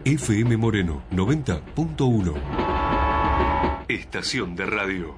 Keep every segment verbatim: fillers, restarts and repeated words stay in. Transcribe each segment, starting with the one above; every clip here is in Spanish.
F M Moreno noventa punto uno. Estación de radio.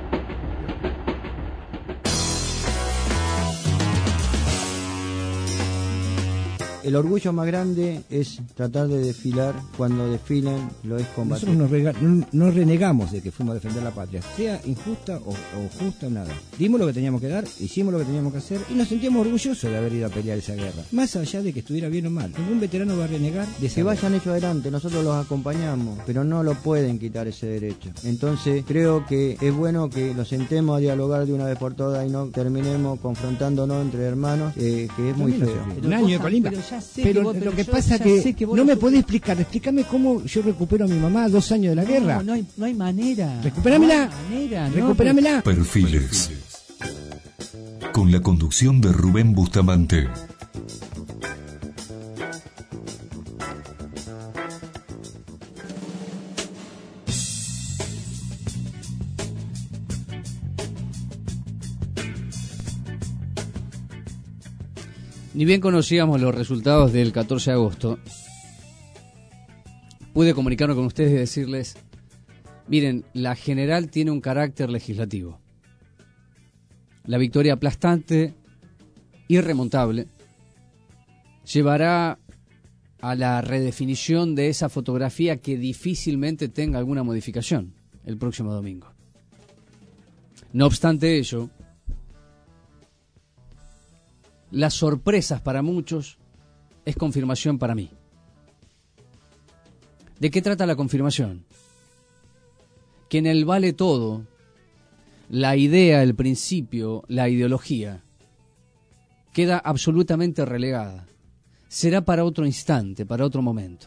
El orgullo más grande es tratar de desfilar. Cuando desfilen lo es combatir. Nosotros nos rega- no, no renegamos de que fuimos a defender la patria, sea injusta o, o justa o nada. Dimos lo que teníamos que dar, hicimos lo que teníamos que hacer y nos sentíamos orgullosos de haber ido a pelear esa guerra. Más allá de que estuviera bien o mal, ningún veterano va a renegar de esa Que guerra. vayan ellos adelante, nosotros los acompañamos, pero no lo pueden quitar ese derecho. Entonces creo que es bueno que nos sentemos a dialogar de una vez por todas y no terminemos confrontándonos entre hermanos, eh, que es muy También feo. no se Pero Un año vos de sab- colimba. pero ya sé Pero que vos- lo pero que yo pasa ya que, sé que vos no lo me sufrís. podés explicar. Explícame cómo yo recupero a mi mamá dos años de la guerra. No, no hay, no hay manera. Recuperámela. No hay manera, no, Recuperámela. Perfiles. Con la conducción de Rubén Bustamante. Ni bien conocíamos los resultados del catorce de agosto, pude comunicarme con ustedes y decirles, miren, la general tiene un carácter legislativo. La victoria aplastante, irremontable, llevará a la redefinición de esa fotografía que difícilmente tenga alguna modificación el próximo domingo. No obstante ello, las sorpresas para muchos es confirmación para mí. ¿De qué trata la confirmación? Que en el vale todo, la idea, el principio, la ideología, queda absolutamente relegada. Será para otro instante, para otro momento.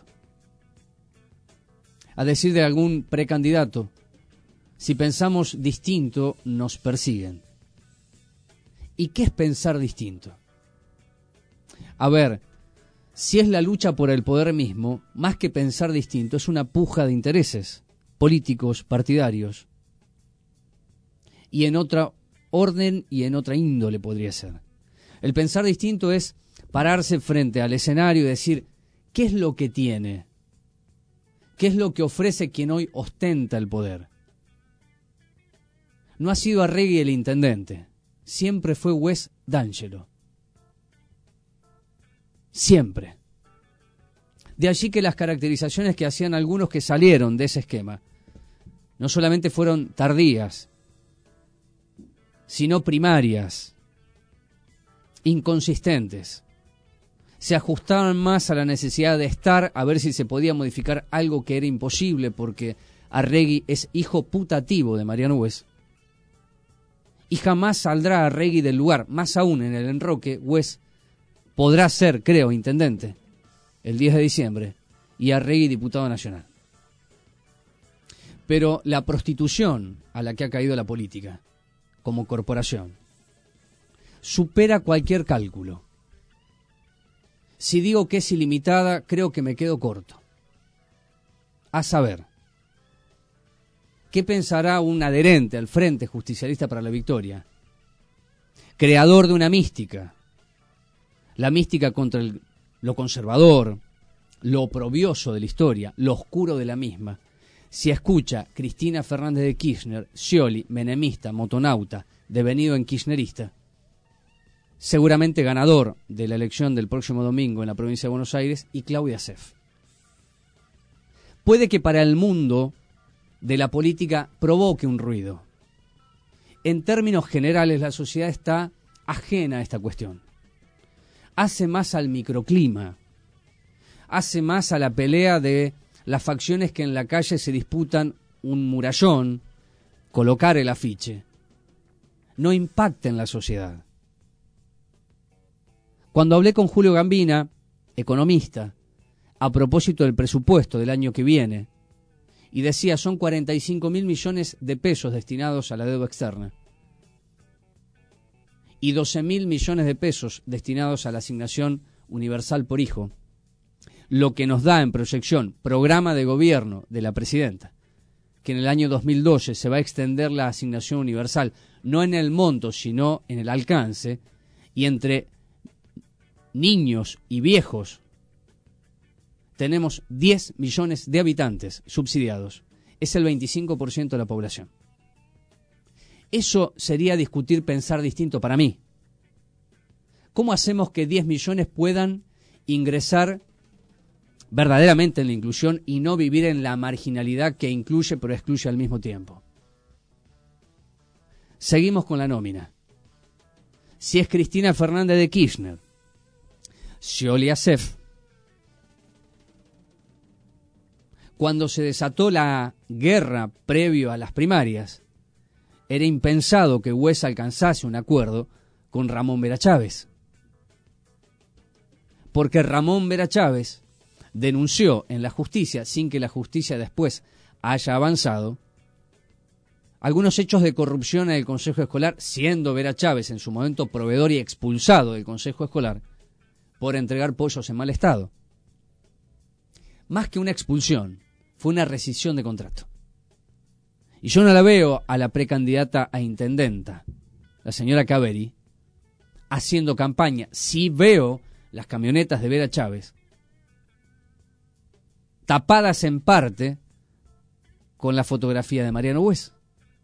A decir de algún precandidato, si pensamos distinto, nos persiguen. ¿Y qué es pensar distinto? A ver, si es la lucha por el poder mismo, más que pensar distinto, es una puja de intereses políticos, partidarios, y en otra orden y en otra índole podría ser. El pensar distinto es pararse frente al escenario y decir, ¿qué es lo que tiene? ¿Qué es lo que ofrece quien hoy ostenta el poder? No ha sido Arregui el intendente, siempre fue Wes D'Angelo. Siempre. De allí que las caracterizaciones que hacían algunos que salieron de ese esquema no solamente fueron tardías, sino primarias, inconsistentes. Se ajustaban más a la necesidad de estar, a ver si se podía modificar algo que era imposible, porque Arregui es hijo putativo de Mariano Wes. Y jamás saldrá Arregui del lugar, más aún en el enroque. Wes podrá ser, creo, intendente el diez de diciembre y Arregui diputado nacional. Pero la prostitución a la que ha caído la política como corporación supera cualquier cálculo. Si digo que es ilimitada, creo que me quedo corto. A saber, ¿qué pensará un adherente al Frente Justicialista para la Victoria? Creador de una mística, la mística contra el, lo conservador, lo oprobioso de la historia, lo oscuro de la misma. Si escucha Cristina Fernández de Kirchner, Scioli, menemista, motonauta, devenido en kirchnerista, seguramente ganador de la elección del próximo domingo en la provincia de Buenos Aires, y Claudia Seff. Puede que para el mundo de la política provoque un ruido. En términos generales, la sociedad está ajena a esta cuestión. Hace más al microclima, hace más a la pelea de las facciones que en la calle se disputan un murallón, colocar el afiche. No impacta en la sociedad. Cuando hablé con Julio Gambina, economista, a propósito del presupuesto del año que viene, y decía, son cuarenta y cinco mil millones de pesos destinados a la deuda externa y doce mil millones de pesos destinados a la asignación universal por hijo, lo que nos da en proyección programa de gobierno de la presidenta, que en el año dos mil doce se va a extender la asignación universal, no en el monto, sino en el alcance, y entre niños y viejos tenemos diez millones de habitantes subsidiados. Es el veinticinco por ciento de la población. Eso sería discutir, pensar distinto para mí. ¿Cómo hacemos que diez millones puedan ingresar verdaderamente en la inclusión y no vivir en la marginalidad que incluye pero excluye al mismo tiempo? Seguimos con la nómina. Si es Cristina Fernández de Kirchner, Scioli Asef, cuando se desató la guerra previo a las primarias, era impensado que Huesa alcanzase un acuerdo con Ramón Vera Chávez. Porque Ramón Vera Chávez denunció en la justicia, sin que la justicia después haya avanzado, algunos hechos de corrupción en el Consejo Escolar, siendo Vera Chávez en su momento proveedor y expulsado del Consejo Escolar por entregar pollos en mal estado. Más que una expulsión, fue una rescisión de contrato. Y yo no la veo a la precandidata a intendenta, la señora Caveri, haciendo campaña. Sí veo las camionetas de Vera Chávez tapadas en parte con la fotografía de Mariano Huesa.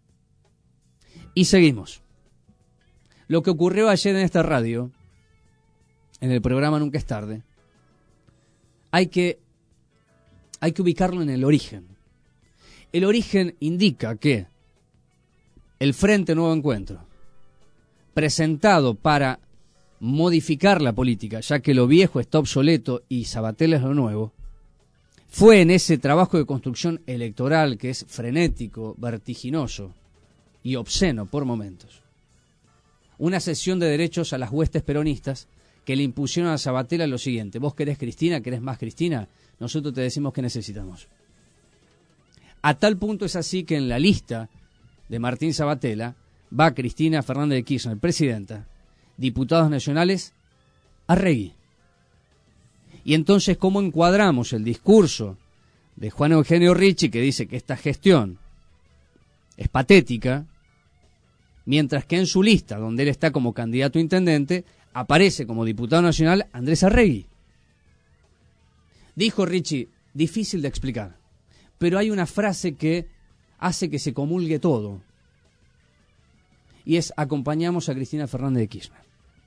Y seguimos. Lo que ocurrió ayer en esta radio, en el programa Nunca es Tarde, hay que, hay que ubicarlo en el origen. El origen indica que el Frente Nuevo Encuentro, presentado para modificar la política, ya que lo viejo está obsoleto y Sabatel es lo nuevo, fue en ese trabajo de construcción electoral que es frenético, vertiginoso y obsceno por momentos, una cesión de derechos a las huestes peronistas que le impusieron a Sabatella lo siguiente: vos querés Cristina, querés más Cristina, nosotros te decimos que necesitamos. A tal punto es así que en la lista de Martín Sabatella va Cristina Fernández de Kirchner, presidenta, diputados nacionales, Arregui. Y entonces, ¿cómo encuadramos el discurso de Juan Eugenio Ricci, que dice que esta gestión es patética, mientras que en su lista, donde él está como candidato a intendente, aparece como diputado nacional Andrés Arregui? Dijo Ricci, difícil de explicar, pero hay una frase que hace que se comulgue todo, y es: acompañamos a Cristina Fernández de Kirchner.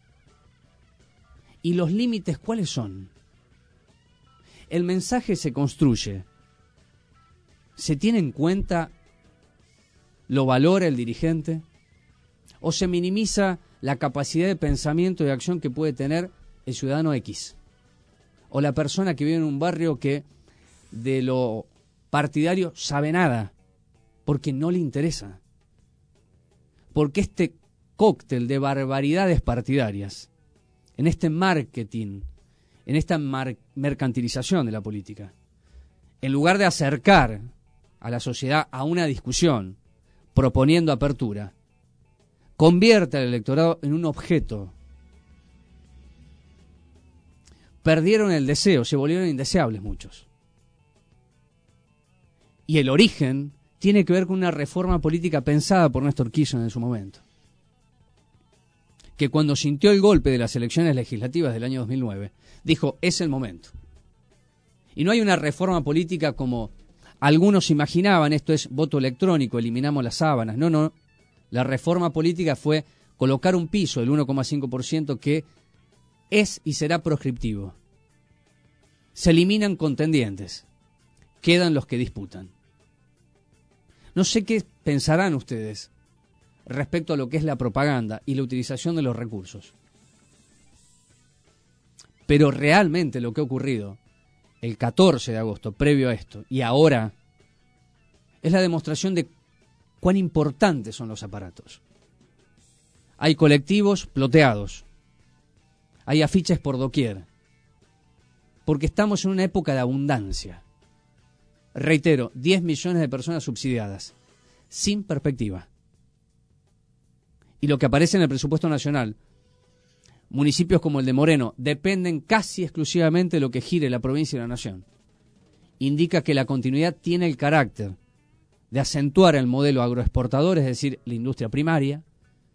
¿Y los límites cuáles son? El mensaje se construye, ¿se tiene en cuenta, lo valora el dirigente, o se minimiza la capacidad de pensamiento y de acción que puede tener el ciudadano X, o la persona que vive en un barrio que de lo partidario sabe nada, porque no le interesa? Porque este cóctel de barbaridades partidarias, en este marketing, en esta mar- mercantilización de la política, en lugar de acercar a la sociedad a una discusión, proponiendo apertura, convierte al electorado en un objeto. Perdieron el deseo, se volvieron indeseables muchos. Y el origen tiene que ver con una reforma política pensada por Néstor Kirchner en su momento, que cuando sintió el golpe de las elecciones legislativas del año dos mil nueve, dijo, es el momento. Y no hay una reforma política como algunos imaginaban, esto es voto electrónico, eliminamos las sábanas. No, no. La reforma política fue colocar un piso del uno coma cinco por ciento que es y será proscriptivo. Se eliminan contendientes, quedan los que disputan. No sé qué pensarán ustedes respecto a lo que es la propaganda y la utilización de los recursos. Pero realmente lo que ha ocurrido el catorce de agosto, previo a esto, y ahora, es la demostración de cuán importantes son los aparatos. Hay colectivos ploteados, hay afiches por doquier, porque estamos en una época de abundancia. Reitero, diez millones de personas subsidiadas, sin perspectiva. Y lo que aparece en el presupuesto nacional, municipios como el de Moreno, dependen casi exclusivamente de lo que gire la provincia y la nación. Indica que la continuidad tiene el carácter de acentuar el modelo agroexportador, es decir, la industria primaria,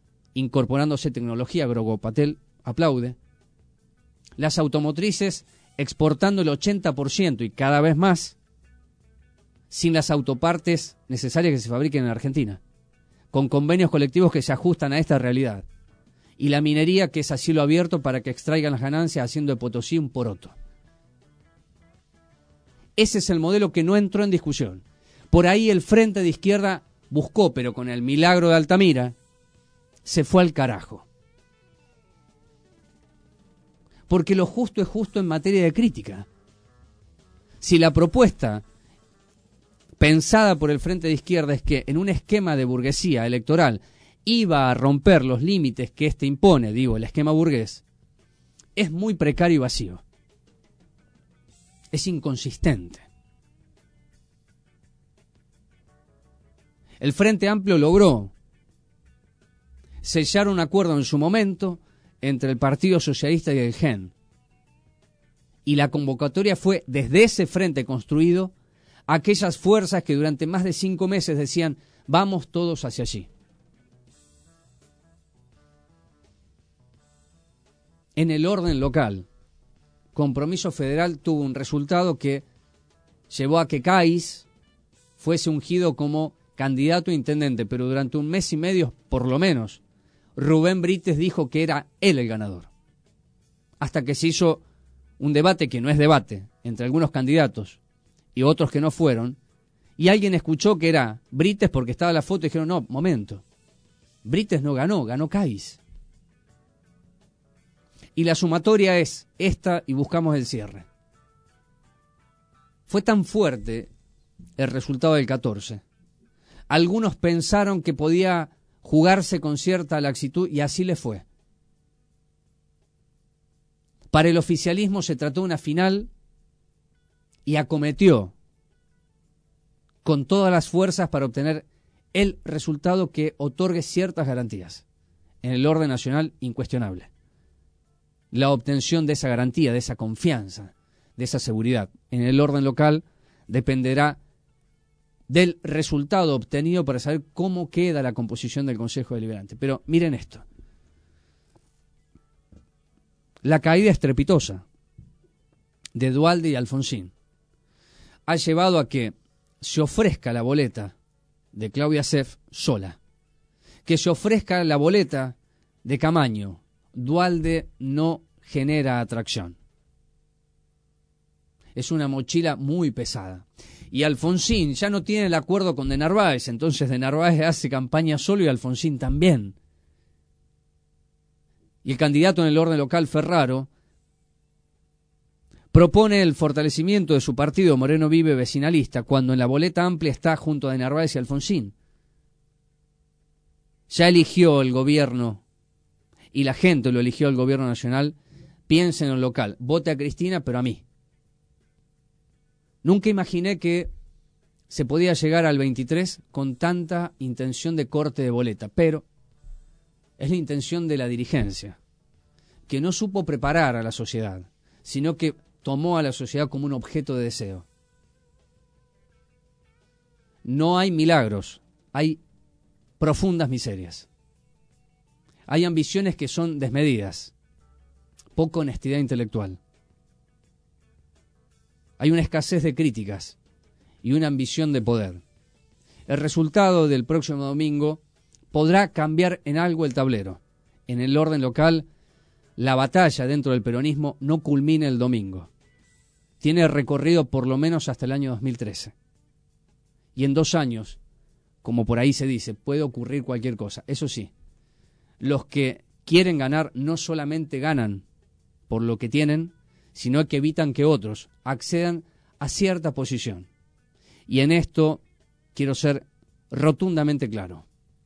incorporándose tecnología. Agrogopatel aplaude. Las automotrices exportando el ochenta por ciento y cada vez más, sin las autopartes necesarias que se fabriquen en Argentina, con convenios colectivos que se ajustan a esta realidad, y la minería que es a cielo abierto para que extraigan las ganancias haciendo de Potosí un poroto. Ese es el modelo que no entró en discusión. Por ahí el Frente de Izquierda buscó, pero con el milagro de Altamira, se fue al carajo. Porque lo justo es justo en materia de crítica. Si la propuesta pensada por el Frente de Izquierda es que en un esquema de burguesía electoral iba a romper los límites que éste impone, digo, el esquema burgués, es muy precario y vacío. Es inconsistente. El Frente Amplio logró sellar un acuerdo en su momento entre el Partido Socialista y el G E N. Y la convocatoria fue desde ese frente construido a aquellas fuerzas que durante más de cinco meses decían, vamos todos hacia allí. En el orden local, Compromiso Federal tuvo un resultado que llevó a que Cáiz fuese ungido como candidato a intendente, pero durante un mes y medio, por lo menos, Rubén Brites dijo que era él el ganador. Hasta que se hizo un debate que no es debate, entre algunos candidatos y otros que no fueron, y alguien escuchó que era Brites porque estaba la foto y dijeron, no, momento, Brites no ganó, ganó Cáiz. Y la sumatoria es esta y buscamos el cierre. Fue tan fuerte el resultado del catorce. Algunos pensaron que podía jugarse con cierta laxitud y así le fue. Para el oficialismo se trató de una final y acometió con todas las fuerzas para obtener el resultado que otorgue ciertas garantías. En el orden nacional, incuestionable. La obtención de esa garantía, de esa confianza, de esa seguridad. En el orden local dependerá del resultado obtenido para saber cómo queda la composición del Consejo Deliberante. Pero miren esto. La caída estrepitosa de Duhalde y Alfonsín ha llevado a que se ofrezca la boleta de Claudia Sef sola, que se ofrezca la boleta de Camaño. Duhalde no genera atracción. Es una mochila muy pesada. Y Alfonsín ya no tiene el acuerdo con De Narváez, entonces De Narváez hace campaña solo y Alfonsín también. Y el candidato en el orden local, Ferraro, propone el fortalecimiento de su partido Moreno Vive vecinalista, cuando en la boleta amplia está junto a De Narváez y Alfonsín. Ya eligió el gobierno y la gente lo eligió el gobierno nacional, piensa en lo local, vote a Cristina, pero a mí. Nunca imaginé que se podía llegar al veintitrés con tanta intención de corte de boleta, pero es la intención de la dirigencia, que no supo preparar a la sociedad, sino que tomó a la sociedad como un objeto de deseo. No hay milagros, hay profundas miserias. Hay ambiciones que son desmedidas, poca honestidad intelectual. Hay una escasez de críticas y una ambición de poder. El resultado del próximo domingo podrá cambiar en algo el tablero. En el orden local, la batalla dentro del peronismo no culmina el domingo. Tiene recorrido por lo menos hasta el año dos mil trece. Y en dos años, como por ahí se dice, puede ocurrir cualquier cosa. Eso sí, los que quieren ganar no solamente ganan por lo que tienen, sino que evitan que otros accedan a cierta posición. Y en esto quiero ser rotundamente claro,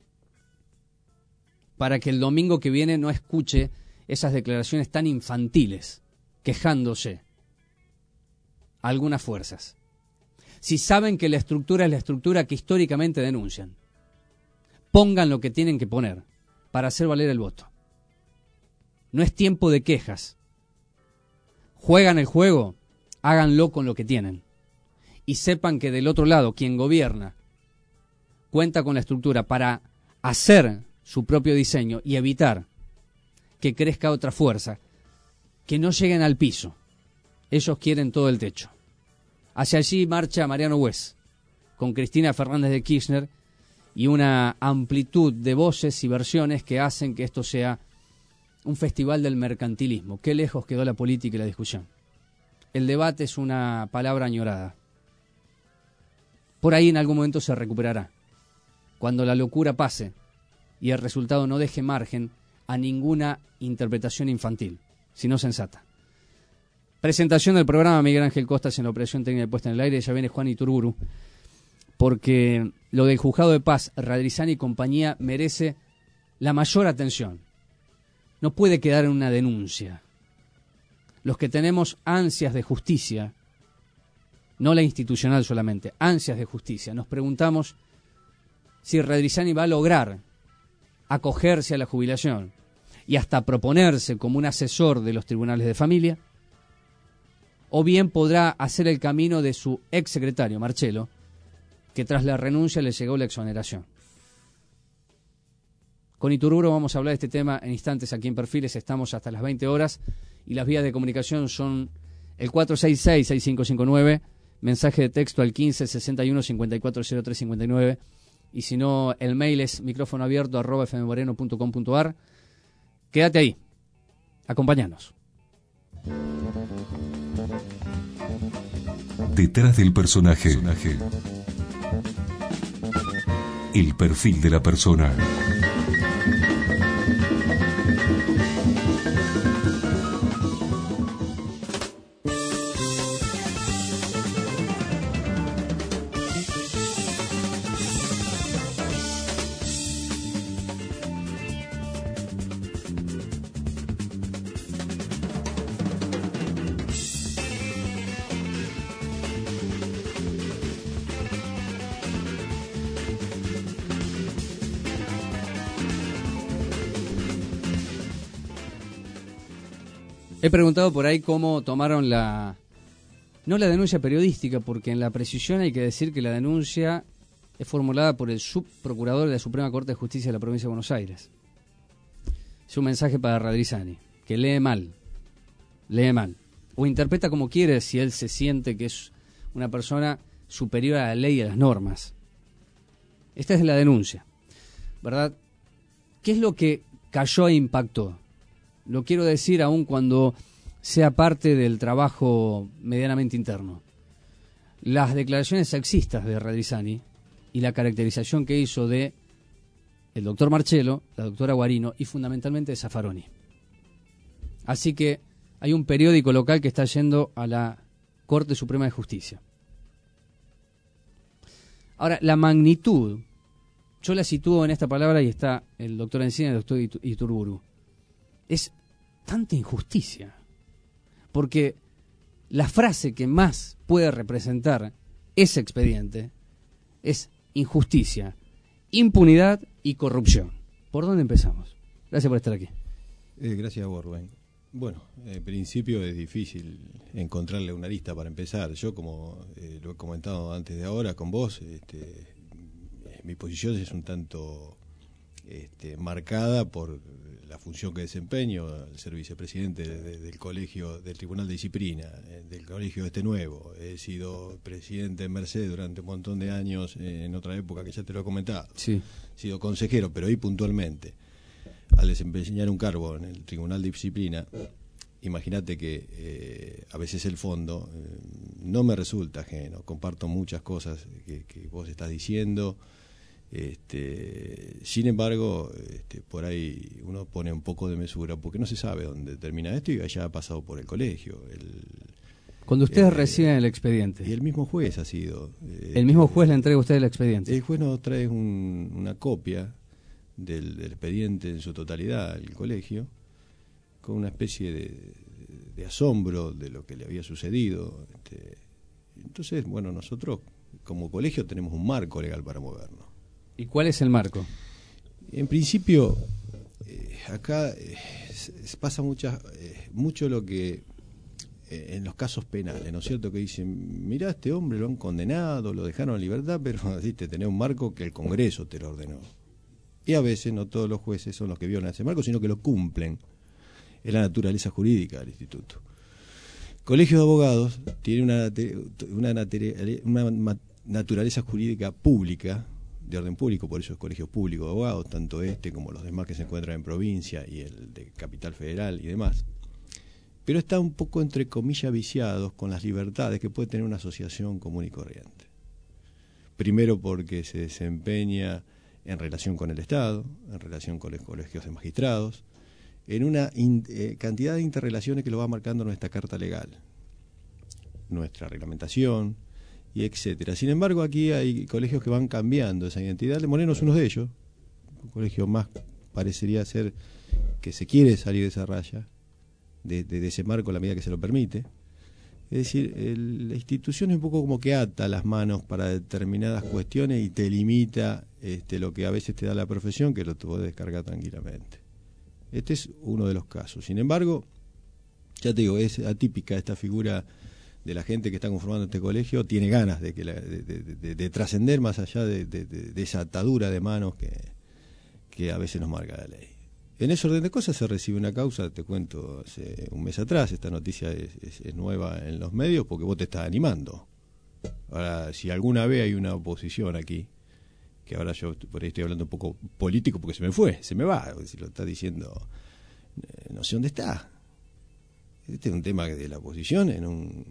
para que el domingo que viene no escuche esas declaraciones tan infantiles, quejándose a algunas fuerzas. Si saben que la estructura es la estructura que históricamente denuncian, pongan lo que tienen que poner para hacer valer el voto. No es tiempo de quejas. Juegan el juego, háganlo con lo que tienen. Y sepan que del otro lado, quien gobierna, cuenta con la estructura para hacer su propio diseño y evitar que crezca otra fuerza, que no lleguen al piso Ellos quieren todo el techo. Hacia allí marcha Mariano Wes, con Cristina Fernández de Kirchner, y una amplitud de voces y versiones que hacen que esto sea un festival del mercantilismo. Qué lejos quedó la política y la discusión. El debate es una palabra añorada. Por ahí en algún momento se recuperará, cuando la locura pase y el resultado no deje margen a ninguna interpretación infantil, sino sensata. Presentación del programa, Miguel Ángel Costas en la operación técnica de puesta en el aire. Ya viene Juan Iturburu, porque lo del juzgado de paz, Radrizani y compañía merece la mayor atención. No puede quedar en una denuncia. Los que tenemos ansias de justicia, no la institucional solamente, ansias de justicia, nos preguntamos si Radrizani va a lograr acogerse a la jubilación y hasta proponerse como un asesor de los tribunales de familia, o bien podrá hacer el camino de su ex secretario, Marcelo, que tras la renuncia le llegó la exoneración. Con Iturburu vamos a hablar de este tema en instantes aquí en Perfiles. Estamos hasta las veinte horas y las vías de comunicación son el cuatro seis seis, seis cinco cinco nueve, mensaje de texto al quince sesenta y uno cincuenta y cuatro cero tres cincuenta y nueve, y si no, el mail es micrófono abierto arroba fmmoreno punto com punto ar. Quédate ahí, acompáñanos. Detrás del personaje, el perfil de la persona. He preguntado por ahí cómo tomaron la... no la denuncia periodística, porque en la precisión hay que decir que la denuncia es formulada por el subprocurador de la Suprema Corte de Justicia de la Provincia de Buenos Aires. Es un mensaje para Radrizani, que lee mal, lee mal, o interpreta como quiere si él se siente que es una persona superior a la ley y a las normas. Esta es la denuncia, ¿verdad? ¿Qué es lo que cayó e impactó? Lo quiero decir aún cuando sea parte del trabajo medianamente interno. Las declaraciones sexistas de Radrizani y la caracterización que hizo de el doctor Marcelo, la doctora Guarino y fundamentalmente de Zaffaroni. Así que hay un periódico local que está yendo a la Corte Suprema de Justicia. Ahora, la magnitud, yo la sitúo en esta palabra y está el doctor Encina y el doctor Iturburu. Es tanta injusticia, porque la frase que más puede representar ese expediente es injusticia, impunidad y corrupción. ¿Por dónde empezamos? Gracias por estar aquí. Eh, gracias a vos, Rubén. Bueno, en principio es difícil encontrarle una lista para empezar. Yo, como eh, lo he comentado antes de ahora con vos, este, mi posición es un tanto este, marcada por la función que desempeño al ser vicepresidente de, de, del colegio, del Tribunal de Disciplina, eh, del colegio este nuevo. He sido presidente en Mercedes durante un montón de años, eh, en otra época que ya te lo he comentado. Sí. He sido consejero, pero ahí puntualmente, al desempeñar un cargo en el Tribunal de Disciplina, imagínate que eh, a veces el fondo eh, no me resulta ajeno. Comparto muchas cosas que, que vos estás diciendo. Este, sin embargo, este, por ahí uno pone un poco de mesura porque no se sabe dónde termina esto y ya ha pasado por el colegio. El, Cuando ustedes eh, reciben el expediente, y el mismo juez ha sido. Eh, el mismo juez le entrega a usted el expediente. El juez nos trae un, una copia del, del expediente en su totalidad al colegio, con una especie de, de asombro de lo que le había sucedido. Este, entonces, bueno, nosotros como colegio tenemos un marco legal para movernos. ¿Y cuál es el marco? En principio, eh, acá eh, pasa mucha, eh, mucho lo que eh, en los casos penales, ¿no es cierto? Que dicen, mirá, a este hombre lo han condenado, lo dejaron en libertad, pero ¿viste? Tenés un marco que el Congreso te lo ordenó. Y a veces no todos los jueces son los que violan ese marco, sino que lo cumplen. Es la naturaleza jurídica del instituto. Colegio de Abogados tiene una, una, una naturaleza jurídica pública, de orden público, por eso es colegio público de abogados, tanto este como los demás que se encuentran en provincia y el de Capital Federal y demás. Pero está un poco, entre comillas, viciados con las libertades que puede tener una asociación común y corriente. Primero porque se desempeña en relación con el Estado, en relación con los colegios de magistrados, en una in, eh, cantidad de interrelaciones que lo va marcando nuestra carta legal, nuestra reglamentación, y etcétera. Sin embargo, aquí hay colegios que van cambiando esa identidad. Moreno es uno de ellos, un colegio más parecería ser que se quiere salir de esa raya, de, de, de ese marco a la medida que se lo permite. Es decir, el, la institución es un poco como que ata las manos para determinadas cuestiones y te limita este, lo que a veces te da la profesión, que lo te puedes descargar tranquilamente. Este es uno de los casos. Sin embargo, ya te digo, es atípica esta figura de la gente que está conformando este colegio, tiene ganas de que la, de, de, de, de trascender más allá de, de, de, de esa atadura de manos que, que a veces nos marca la ley. En ese orden de cosas se recibe una causa, te cuento, hace un mes atrás, esta noticia es, es, es nueva en los medios porque vos te estás animando. Ahora, si alguna vez hay una oposición aquí, que ahora yo por ahí estoy hablando un poco político porque se me fue, se me va, si lo está diciendo, eh, no sé dónde está. Este es un tema de la oposición en un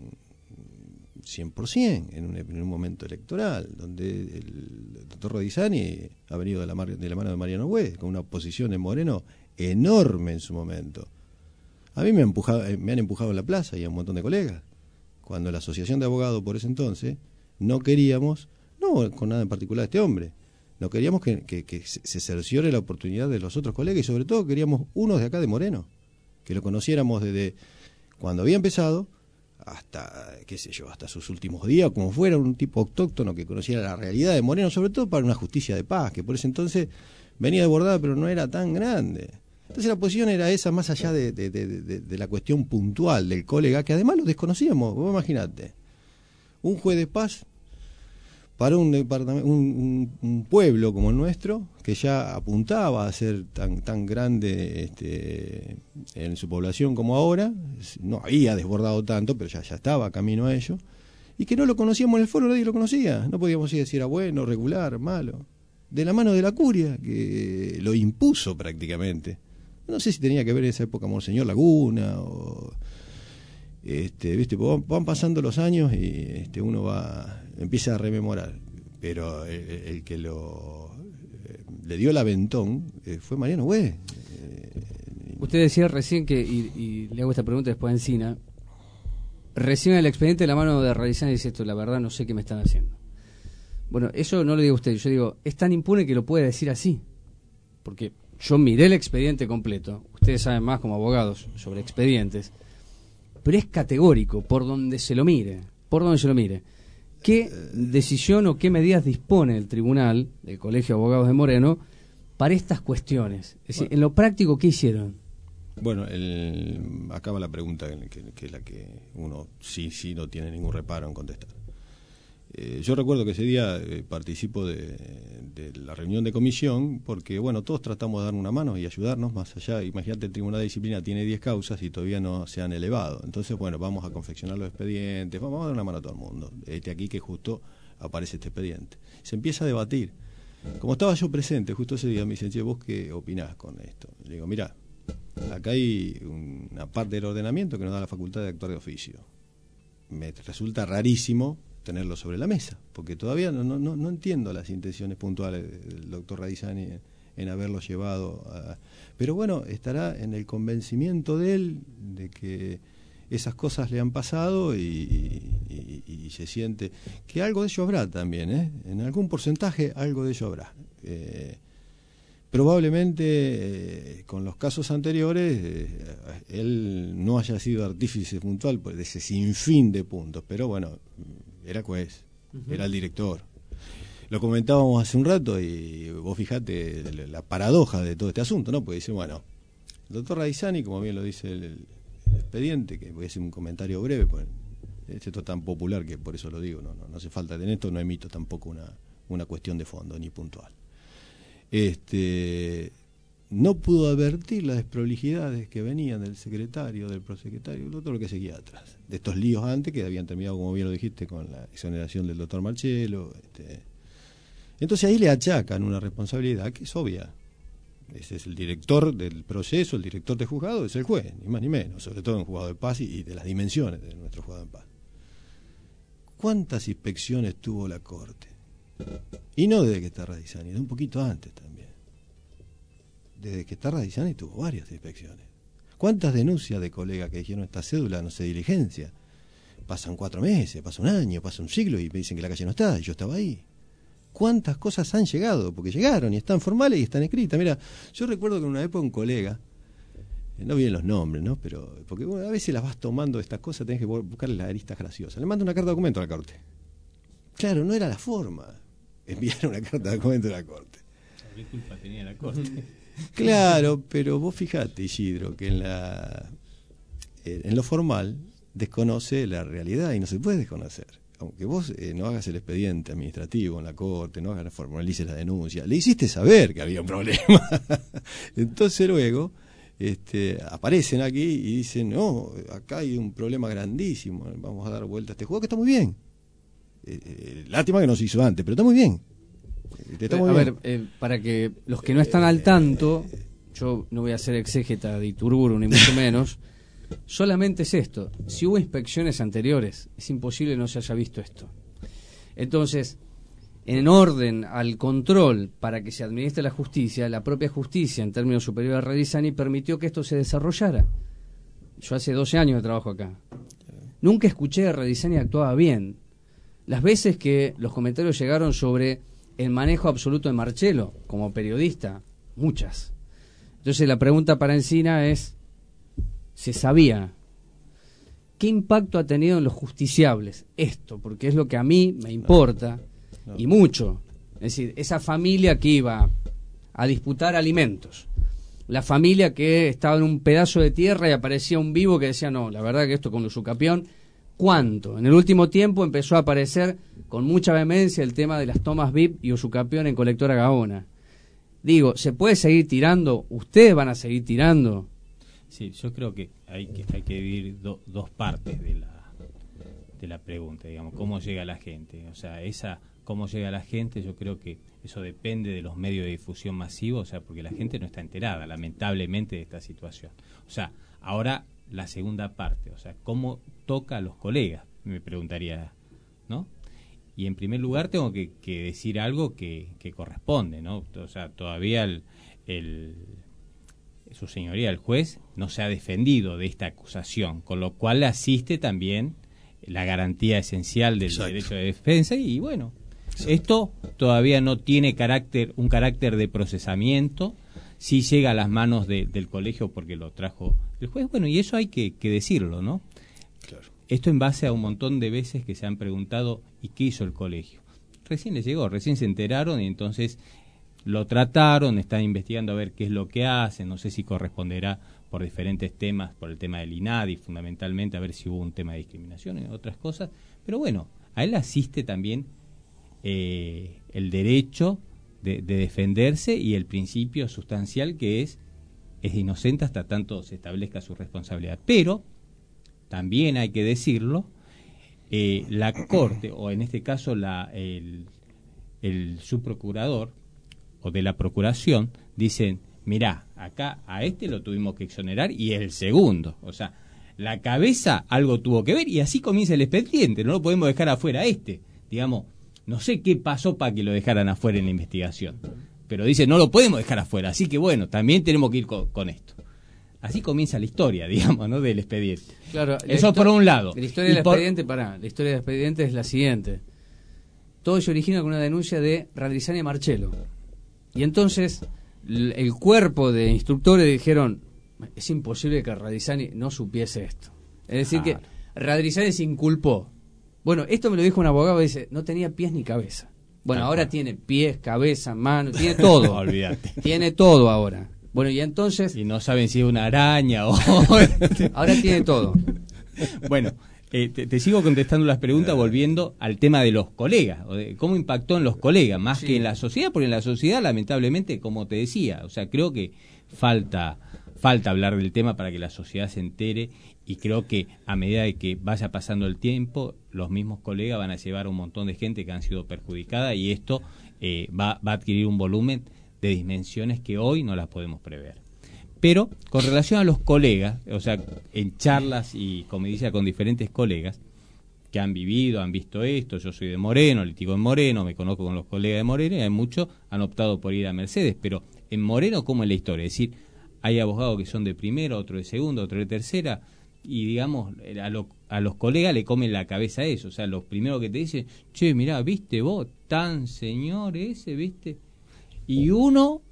cien por ciento, en un, en un momento electoral, donde el doctor Rodizani ha venido de la, mar, de la mano de Mariano Güez, con una oposición en Moreno enorme en su momento. A mí me, ha empujado, me han empujado en la plaza y a un montón de colegas, cuando la asociación de abogados por ese entonces no queríamos, no con nada en particular de este hombre, no queríamos que, que, que se cerciore la oportunidad de los otros colegas y sobre todo queríamos unos de acá de Moreno, que lo conociéramos desde cuando había empezado hasta, qué sé yo, hasta sus últimos días, como fuera un tipo autóctono que conociera la realidad de Moreno, sobre todo para una justicia de paz, que por ese entonces venía desbordada pero no era tan grande. Entonces la posición era esa, más allá de, de, de, de, de la cuestión puntual del colega, que además lo desconocíamos. Vos imaginate, un juez de paz para un, departamento, un, un, un pueblo como el nuestro, que ya apuntaba a ser tan tan grande este, en su población como ahora, no había desbordado tanto, pero ya, ya estaba camino a ello, y que no lo conocíamos en el foro, nadie lo conocía, no podíamos decir si era bueno, regular, malo, de la mano de la curia, que lo impuso prácticamente. No sé si tenía que ver en esa época Monseñor Laguna, o... Este, viste, van pasando los años y este, uno va empieza a rememorar, pero el, el que lo eh, le dio el aventón eh, fue Mariano Güez. Eh, Usted decía recién que, y, y le hago esta pregunta después a Encina, recién el expediente de la mano de Radizani y dice esto, la verdad no sé qué me están haciendo. Bueno, eso no lo digo a usted, yo digo, es tan impune que lo puede decir así, porque yo miré el expediente completo, ustedes saben más como abogados sobre expedientes, pero es categórico por donde se lo mire, por donde se lo mire. ¿Qué decisión o qué medidas dispone el tribunal del Colegio de Abogados de Moreno para estas cuestiones? Es decir, bueno, en lo práctico, ¿qué hicieron? Bueno, el, acaba la pregunta que, que es la que uno sí, sí no tiene ningún reparo en contestar. Eh, yo recuerdo que ese día eh, participo de, de la reunión de comisión porque, bueno, todos tratamos de dar una mano y ayudarnos más allá. Imagínate, el Tribunal de Disciplina tiene diez causas y todavía no se han elevado. Entonces, bueno, vamos a confeccionar los expedientes, vamos a dar una mano a todo el mundo. Este aquí que justo aparece este expediente. Se empieza a debatir. Como estaba yo presente justo ese día, me dicen, che, ¿vos qué opinás con esto? Le digo, mirá, acá hay una parte del ordenamiento que nos da la facultad de actuar de oficio. Me resulta rarísimo tenerlo sobre la mesa, porque todavía no, no, no entiendo las intenciones puntuales del doctor Radizani en, en haberlo llevado a... Pero bueno, estará en el convencimiento de él de que esas cosas le han pasado y, y, y, y se siente que algo de ello habrá también, ¿eh? En algún porcentaje algo de ello habrá. Eh, probablemente eh, con los casos anteriores eh, él no haya sido artífice puntual de ese sinfín de puntos, pero bueno, era juez, uh-huh. Era el director. Lo comentábamos hace un rato y vos fijate la, la paradoja de todo este asunto, ¿no? Porque dice, bueno, el doctor Radizani, como bien lo dice el, el expediente, que voy a hacer un comentario breve, pues esto es tan popular que por eso lo digo, no, no, no hace falta, en esto no emito tampoco una, una cuestión de fondo ni puntual. Este no pudo advertir las desprolijidades que venían del secretario, del prosecretario, todo lo que seguía atrás. De estos líos antes que habían terminado, como bien lo dijiste, con la exoneración del doctor Marchello. Este. Entonces ahí le achacan una responsabilidad que es obvia. Ese es el director del proceso, el director de juzgado es el juez, ni más ni menos, sobre todo en juzgado de paz y, y de las dimensiones de nuestro juzgado de paz. ¿Cuántas inspecciones tuvo la Corte? Y no desde que está Radizani, de un poquito antes también. Desde que está Radizani tuvo varias inspecciones. ¿Cuántas denuncias de colegas que dijeron esta cédula no se diligencia? Pasan cuatro meses, pasa un año, pasa un siglo y me dicen que la calle no está, y yo estaba ahí. ¿Cuántas cosas han llegado? Porque llegaron y están formales y están escritas. Mira, yo recuerdo que en una época un colega, eh, no vienen los nombres, ¿no? Pero porque bueno, a veces las vas tomando estas cosas, tenés que buscarle las aristas graciosas. Le mando una carta de documento a la Corte. Claro, no era la forma enviar una carta de documento a la Corte. ¿Qué culpa tenía la Corte? Claro, pero vos fijate, Isidro, que en la eh, en lo formal desconoce la realidad y no se puede desconocer. Aunque vos eh, no hagas el expediente administrativo en la Corte, no hagas, formalices la denuncia, le hiciste saber que había un problema. Entonces luego este, aparecen aquí y dicen, no, acá hay un problema grandísimo, vamos a dar vuelta a este juego que está muy bien. Eh, eh, lástima que no se hizo antes, pero está muy bien. Eh, está muy a bien. ver, eh, para que los que no están al tanto, yo no voy a ser exégeta de Iturburu, ni mucho menos. Solamente es esto, si hubo inspecciones anteriores, es imposible no se haya visto esto. Entonces, en orden al control para que se administre la justicia, la propia justicia, en términos superiores a Radizani, permitió que esto se desarrollara. Yo hace doce años de trabajo acá. Nunca escuché a Radizani actuaba bien. Las veces que los comentarios llegaron sobre el manejo absoluto de Marchello como periodista, muchas. Entonces la pregunta para Encina es, se sabía. ¿Qué impacto ha tenido en los justiciables esto? Porque es lo que a mí me importa, no, no. y mucho. Es decir, esa familia que iba a disputar alimentos, la familia que estaba en un pedazo de tierra y aparecía un vivo que decía, no, la verdad que esto con Usucapión, ¿cuánto? En el último tiempo empezó a aparecer con mucha vehemencia el tema de las tomas V I P y Usucapión en Colectora Gaona. Digo, ¿se puede seguir tirando? ¿Ustedes van a seguir tirando? Sí, yo creo que hay que, hay que dividir do, dos partes de la de la pregunta, digamos, cómo llega la gente. O sea, esa cómo llega la gente, yo creo que eso depende de los medios de difusión masivos, o sea, porque la gente no está enterada, lamentablemente, de esta situación. O sea, ahora la segunda parte, o sea, cómo toca a los colegas, me preguntaría, ¿no? Y en primer lugar tengo que, que decir algo que, que corresponde, ¿no? O sea, todavía el, el su señoría, el juez, no se ha defendido de esta acusación, con lo cual asiste también la garantía esencial del Exacto. derecho de defensa y bueno, Exacto. esto todavía no tiene carácter un carácter de procesamiento, sí llega a las manos de, del colegio porque lo trajo el juez, bueno, y eso hay que, que decirlo, ¿no? Claro. Esto en base a un montón de veces que se han preguntado ¿y qué hizo el colegio? Recién les llegó, recién se enteraron y entonces lo trataron, están investigando a ver qué es lo que hacen, no sé si corresponderá por diferentes temas, por el tema del INADI fundamentalmente, a ver si hubo un tema de discriminación y otras cosas, pero bueno, a él asiste también eh, el derecho de, de defenderse y el principio sustancial que es, es inocente hasta tanto se establezca su responsabilidad, pero también hay que decirlo, eh, la Corte, o en este caso la, el, el subprocurador, o de la procuración, dicen, mirá, acá a este lo tuvimos que exonerar y el segundo, o sea, la cabeza algo tuvo que ver y así comienza el expediente, no lo podemos dejar afuera a este, digamos, no sé qué pasó para que lo dejaran afuera en la investigación, pero dice, no lo podemos dejar afuera, así que bueno, también tenemos que ir con, con esto. Así comienza la historia, digamos, ¿no? Del expediente. Claro, eso por un lado. La historia del por... expediente, pará, la historia del expediente es la siguiente. Todo se origina con una denuncia de Radizani y Marchello. Y entonces el cuerpo de instructores dijeron, es imposible que Radizani no supiese esto. Es decir, ah. que Radizani se inculpó. Bueno, esto me lo dijo un abogado que dice, no tenía pies ni cabeza. Bueno, ah, ahora bueno. tiene pies, cabeza, manos, tiene todo. Olvídate. Tiene todo ahora. Bueno, y entonces... Y no saben si es una araña o... ahora tiene todo. Bueno, eh, te, te sigo contestando las preguntas volviendo al tema de los colegas, o de cómo impactó en los colegas, más sí. que en la sociedad, porque en la sociedad, lamentablemente, como te decía, o sea, creo que falta falta hablar del tema para que la sociedad se entere, y creo que a medida de que vaya pasando el tiempo, los mismos colegas van a llevar a un montón de gente que han sido perjudicada, y esto eh, va, va a adquirir un volumen de dimensiones que hoy no las podemos prever. Pero con relación a los colegas, o sea, en charlas y convivencia con diferentes colegas que han vivido, han visto esto, yo soy de Moreno, litigo en Moreno, me conozco con los colegas de Moreno, y hay muchos han optado por ir a Mercedes, pero en Moreno, ¿cómo es la historia? Es decir, hay abogados que son de primera, otro de segunda, otro de tercera, y digamos, a, lo, a los colegas le comen la cabeza eso, o sea, los primeros que te dicen, che, mirá, viste vos, tan señor ese, viste, y uno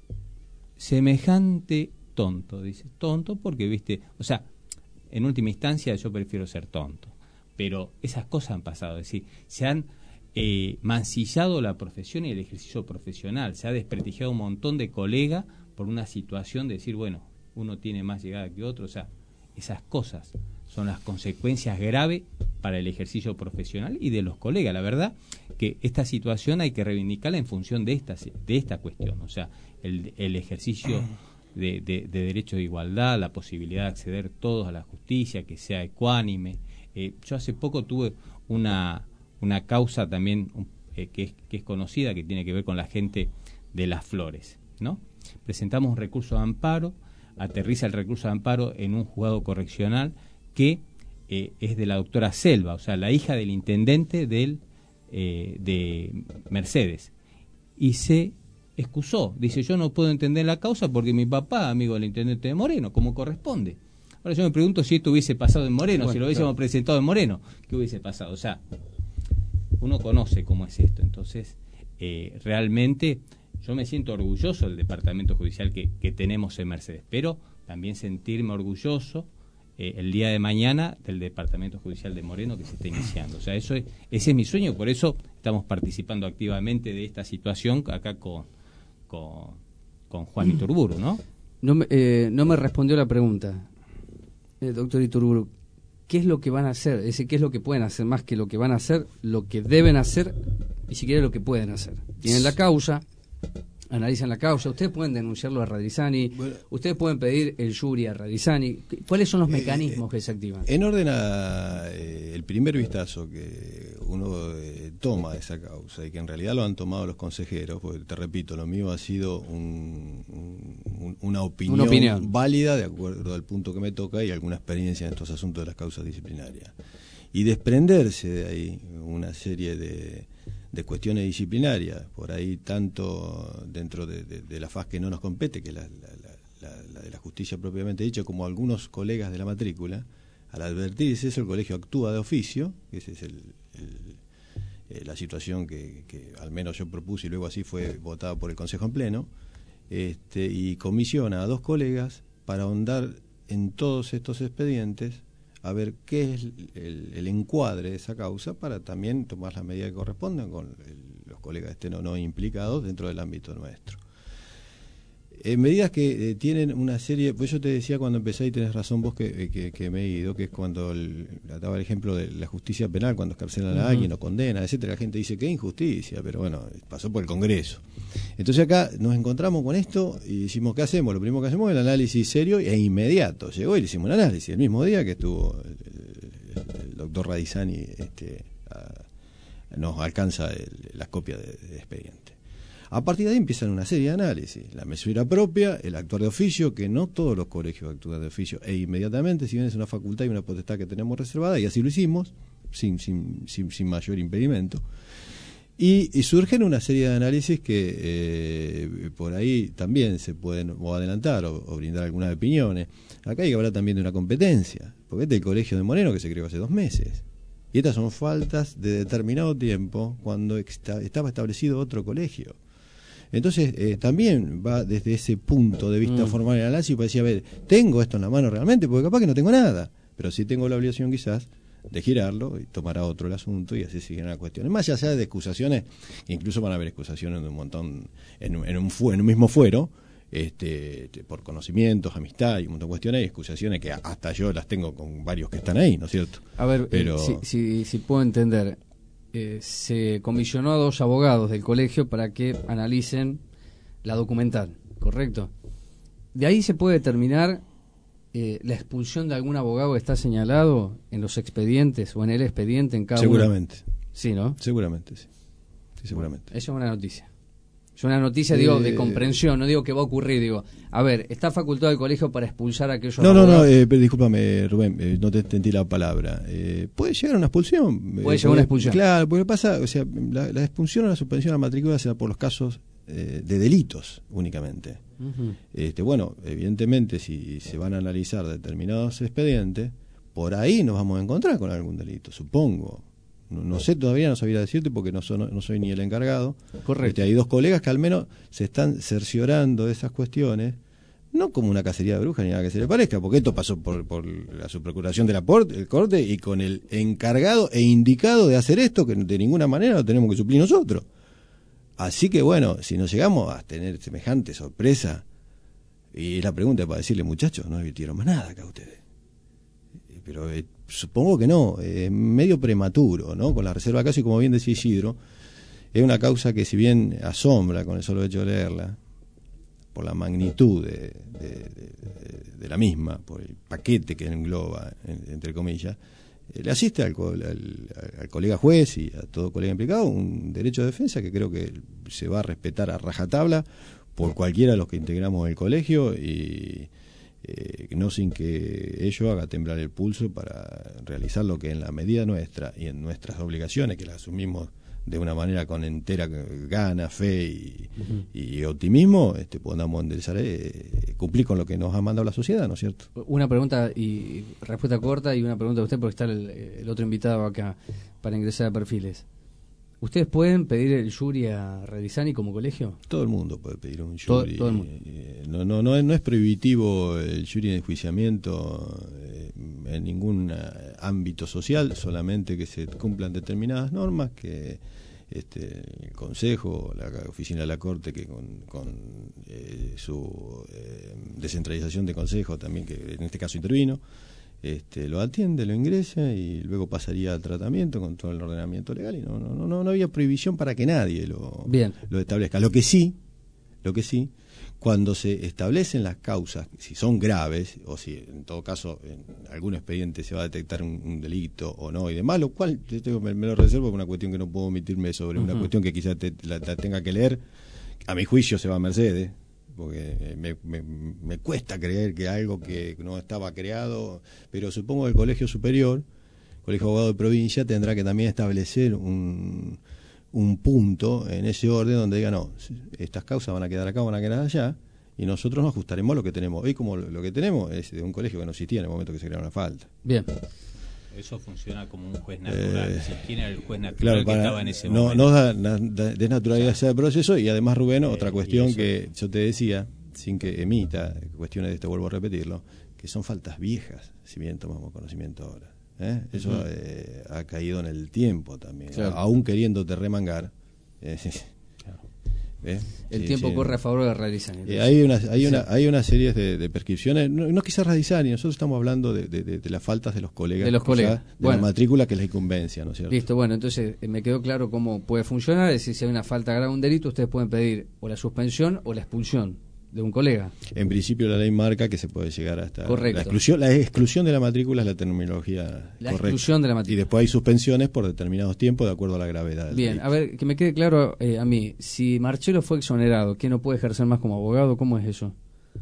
semejante tonto, dice, tonto porque, viste, o sea, en última instancia yo prefiero ser tonto, pero esas cosas han pasado, es decir, se han eh, mancillado la profesión y el ejercicio profesional, se ha desprestigiado un montón de colegas por una situación de decir, bueno, uno tiene más llegada que otro, o sea, esas cosas son las consecuencias graves para el ejercicio profesional y de los colegas. La verdad que esta situación hay que reivindicarla en función de esta, de esta cuestión, o sea, el, el ejercicio de, de, de derecho de igualdad, la posibilidad de acceder todos a la justicia, que sea ecuánime. Eh, yo hace poco tuve una, una causa también eh, que, es, que es conocida, que tiene que ver con la gente de Las Flores, ¿no? Presentamos un recurso de amparo, aterriza el recurso de amparo en un juzgado correccional que eh, es de la doctora Selva, o sea, la hija del intendente del, eh, de Mercedes, y se excusó, dice, yo no puedo entender la causa porque mi papá, amigo del intendente de Moreno, como corresponde. Ahora yo me pregunto si esto hubiese pasado en Moreno, bueno, si lo hubiésemos claro. presentado en Moreno, ¿qué hubiese pasado? O sea, uno conoce cómo es esto, entonces eh, realmente yo me siento orgulloso del departamento judicial que, que tenemos en Mercedes, pero también sentirme orgulloso eh, el día de mañana del departamento judicial de Moreno que se está iniciando. O sea, eso es, ese es mi sueño, por eso estamos participando activamente de esta situación acá con, con, con Juan Iturburu, ¿no? No me, eh, no me respondió la pregunta, eh, doctor Iturburu. ¿Qué es lo que van a hacer? Es decir, ¿qué es lo que pueden hacer? Más que lo que van a hacer, lo que deben hacer y si quieren lo que pueden hacer. Tienen la causa, analizan la causa, ustedes pueden denunciarlo a Radizani, bueno, ustedes pueden pedir el jury a Radizani. ¿Cuáles son los mecanismos eh, que se activan? En orden a eh, el primer vistazo que uno eh, toma de esa causa, y que en realidad lo han tomado los consejeros, porque te repito, lo mío ha sido un, un, una, opinión una opinión válida de acuerdo al punto que me toca y alguna experiencia en estos asuntos de las causas disciplinarias. Y desprenderse de ahí una serie de de cuestiones disciplinarias, por ahí tanto dentro de, de, de la faz que no nos compete, que es la, la, la, la de la justicia propiamente dicha, como algunos colegas de la matrícula, al advertirse eso, el colegio actúa de oficio, que esa es el, el, eh, la situación que, que al menos yo propuse y luego así fue votada por el Consejo en pleno, este, y comisiona a dos colegas para ahondar en todos estos expedientes, a ver qué es el, el encuadre de esa causa para también tomar las medidas que correspondan con el, los colegas estén o no implicados dentro del ámbito nuestro. Eh, medidas que eh, tienen una serie, pues yo te decía cuando empecé y tenés razón vos que, que, que me he ido, que es cuando el, daba el ejemplo de la justicia penal, cuando escarcelan a uh-huh. alguien o condenan, etcétera, la gente dice que injusticia, pero bueno, pasó por el Congreso. Entonces acá nos encontramos con esto y decimos, ¿qué hacemos? Lo primero que hacemos es el análisis serio e inmediato. Llegó y le hicimos un análisis el mismo día que estuvo el, el, el doctor Radizani, este, a, nos alcanza el, las copias de, de expediente. A partir de ahí empiezan una serie de análisis, la mesura propia, el actuar de oficio, que no todos los colegios actúan de oficio e inmediatamente, si bien es una facultad y una potestad que tenemos reservada, y así lo hicimos, sin, sin, sin, sin mayor impedimento. Y, y surgen una serie de análisis que eh, por ahí también se pueden o adelantar o, o brindar algunas opiniones. Acá hay que hablar también de una competencia, porque este es el colegio de Moreno que se creó hace dos meses. Y estas son faltas de determinado tiempo cuando está, estaba establecido otro colegio. Entonces, eh, también va desde ese punto de vista mm. formal el análisis para decir, a ver, ¿tengo esto en la mano realmente? Porque capaz que no tengo nada, pero sí tengo la obligación quizás de girarlo y tomar a otro el asunto y así siguen las cuestiones. Más allá de excusaciones, incluso van a haber excusaciones de un montón, en, en, un, fu en un mismo fuero, este, por conocimientos, amistad y un montón de cuestiones, y excusaciones que hasta yo las tengo con varios que están ahí, ¿no es cierto? A ver, pero... eh, si, si, si puedo entender... Eh, se comisionó a dos abogados del colegio para que analicen la documental, ¿correcto? ¿De ahí se puede determinar eh, la expulsión de algún abogado que está señalado en los expedientes o en el expediente en cada Seguramente. uno? Sí, ¿no? Seguramente, sí. Sí, seguramente. Eso es una noticia. Es una noticia, digo, de Eh, comprensión, no digo que va a ocurrir, digo, a ver, ¿está facultado el colegio para expulsar a aquellos No, no, no, abogados? eh, pero discúlpame, Rubén, eh, no te entendí la palabra. Eh, puede llegar a una expulsión. Puede Eh, llegar a una expulsión. Claro, porque pasa, o sea, la, la expulsión o la suspensión a la matrícula se da por los casos eh, de delitos únicamente. Ujú. Este, bueno, evidentemente, si se van a analizar determinados expedientes, por ahí nos vamos a encontrar con algún delito, supongo. No, no sé, todavía no sabría decirte porque no, so, no, no soy ni el encargado. Correcto. Este, hay dos colegas que al menos se están cerciorando de esas cuestiones, no como una cacería de brujas ni nada que se le parezca, porque esto pasó por, por la subprocuración de la por, el corte y con el encargado e indicado de hacer esto, que de ninguna manera lo tenemos que suplir nosotros. Así que bueno, si nos llegamos a tener semejante sorpresa, y la pregunta es para decirle, muchachos, no advirtieron más nada acá ustedes. Pero eh, supongo que no, es eh, medio prematuro, ¿no? Con la reserva de caso, y como bien decía Isidro, es una causa que si bien asombra con el solo hecho de leerla, por la magnitud de, de, de, de la misma, por el paquete que engloba, en, entre comillas, eh, le asiste al, al, al colega juez y a todo colega implicado un derecho de defensa que creo que se va a respetar a rajatabla por cualquiera de los que integramos el colegio y eh, no sin que ello haga temblar el pulso para realizar lo que en la medida nuestra y en nuestras obligaciones, que las asumimos de una manera con entera gana, fe y, uh-huh. y optimismo, este, podamos enderezar, eh, cumplir con lo que nos ha mandado la sociedad, ¿no es cierto? Una pregunta y respuesta corta y una pregunta a usted porque está el, el otro invitado acá para ingresar a perfiles. ¿Ustedes pueden pedir el jury a Radizani como colegio? Todo el mundo puede pedir un jury. Todo, todo el mundo. Eh, no, no, no, no es prohibitivo el jury de enjuiciamiento eh, en ningún ámbito social, solamente que se cumplan determinadas normas que este, el Consejo, la Oficina de la Corte, que con, con eh, su eh, descentralización de consejo también, que en este caso intervino, Este, lo atiende, lo ingresa y luego pasaría al tratamiento con todo el ordenamiento legal y no no no no había prohibición para que nadie lo, Bien. lo establezca. Lo que sí, lo que sí, cuando se establecen las causas, si son graves o si en todo caso en algún expediente se va a detectar un, un delito o no y demás, lo cual yo tengo, me, me lo reservo por una cuestión que no puedo omitirme sobre uh-huh. una cuestión que quizás te, la, la tenga que leer, a mi juicio se va a Mercedes. Porque me, me, me cuesta creer que algo que no estaba creado, pero supongo que el Colegio Superior, Colegio de Abogados de Provincia, tendrá que también establecer un, un punto en ese orden donde diga, no, estas causas van a quedar acá, van a quedar allá, y nosotros nos ajustaremos a lo que tenemos. Hoy como lo, lo que tenemos es de un colegio que no existía en el momento que se crearon la falta. Bien. Eso funciona como un juez natural. Eh, ¿Quién era el juez natural claro, que para, estaba en ese no, momento? No da, da, da desnaturalidad ese proceso y además, Rubén, Eh, otra cuestión eso. que yo te decía, sin que emita cuestiones de esto, vuelvo a repetirlo, que son faltas viejas, si bien tomamos conocimiento ahora. ¿eh? Eso uh-huh. eh, ha caído en el tiempo también, claro. Aún queriéndote remangar. Eh, claro. ¿eh? El sí, tiempo sí. corre a favor de Radizani. Eh, hay una hay una hay una serie de, de prescripciones, no, no quizás Radizani, nosotros estamos hablando de, de, de, de las faltas de los colegas, de los colegas, de bueno. la matrícula, que es la incumbencia, ¿no es cierto? Listo, bueno, entonces eh, me quedó claro cómo puede funcionar, es decir, si hay una falta grave, un delito, ustedes pueden pedir o la suspensión o la expulsión de un colega. En principio la ley marca que se puede llegar hasta correcto. la exclusión, la exclusión de la matrícula es la terminología la correcta. Exclusión de la matrícula. Y después hay suspensiones por determinados tiempos de acuerdo a la gravedad del Bien, delito. a ver, que me quede claro eh, a mí, si Marcelo fue exonerado, ¿qué no puede ejercer más como abogado? ¿Cómo es eso?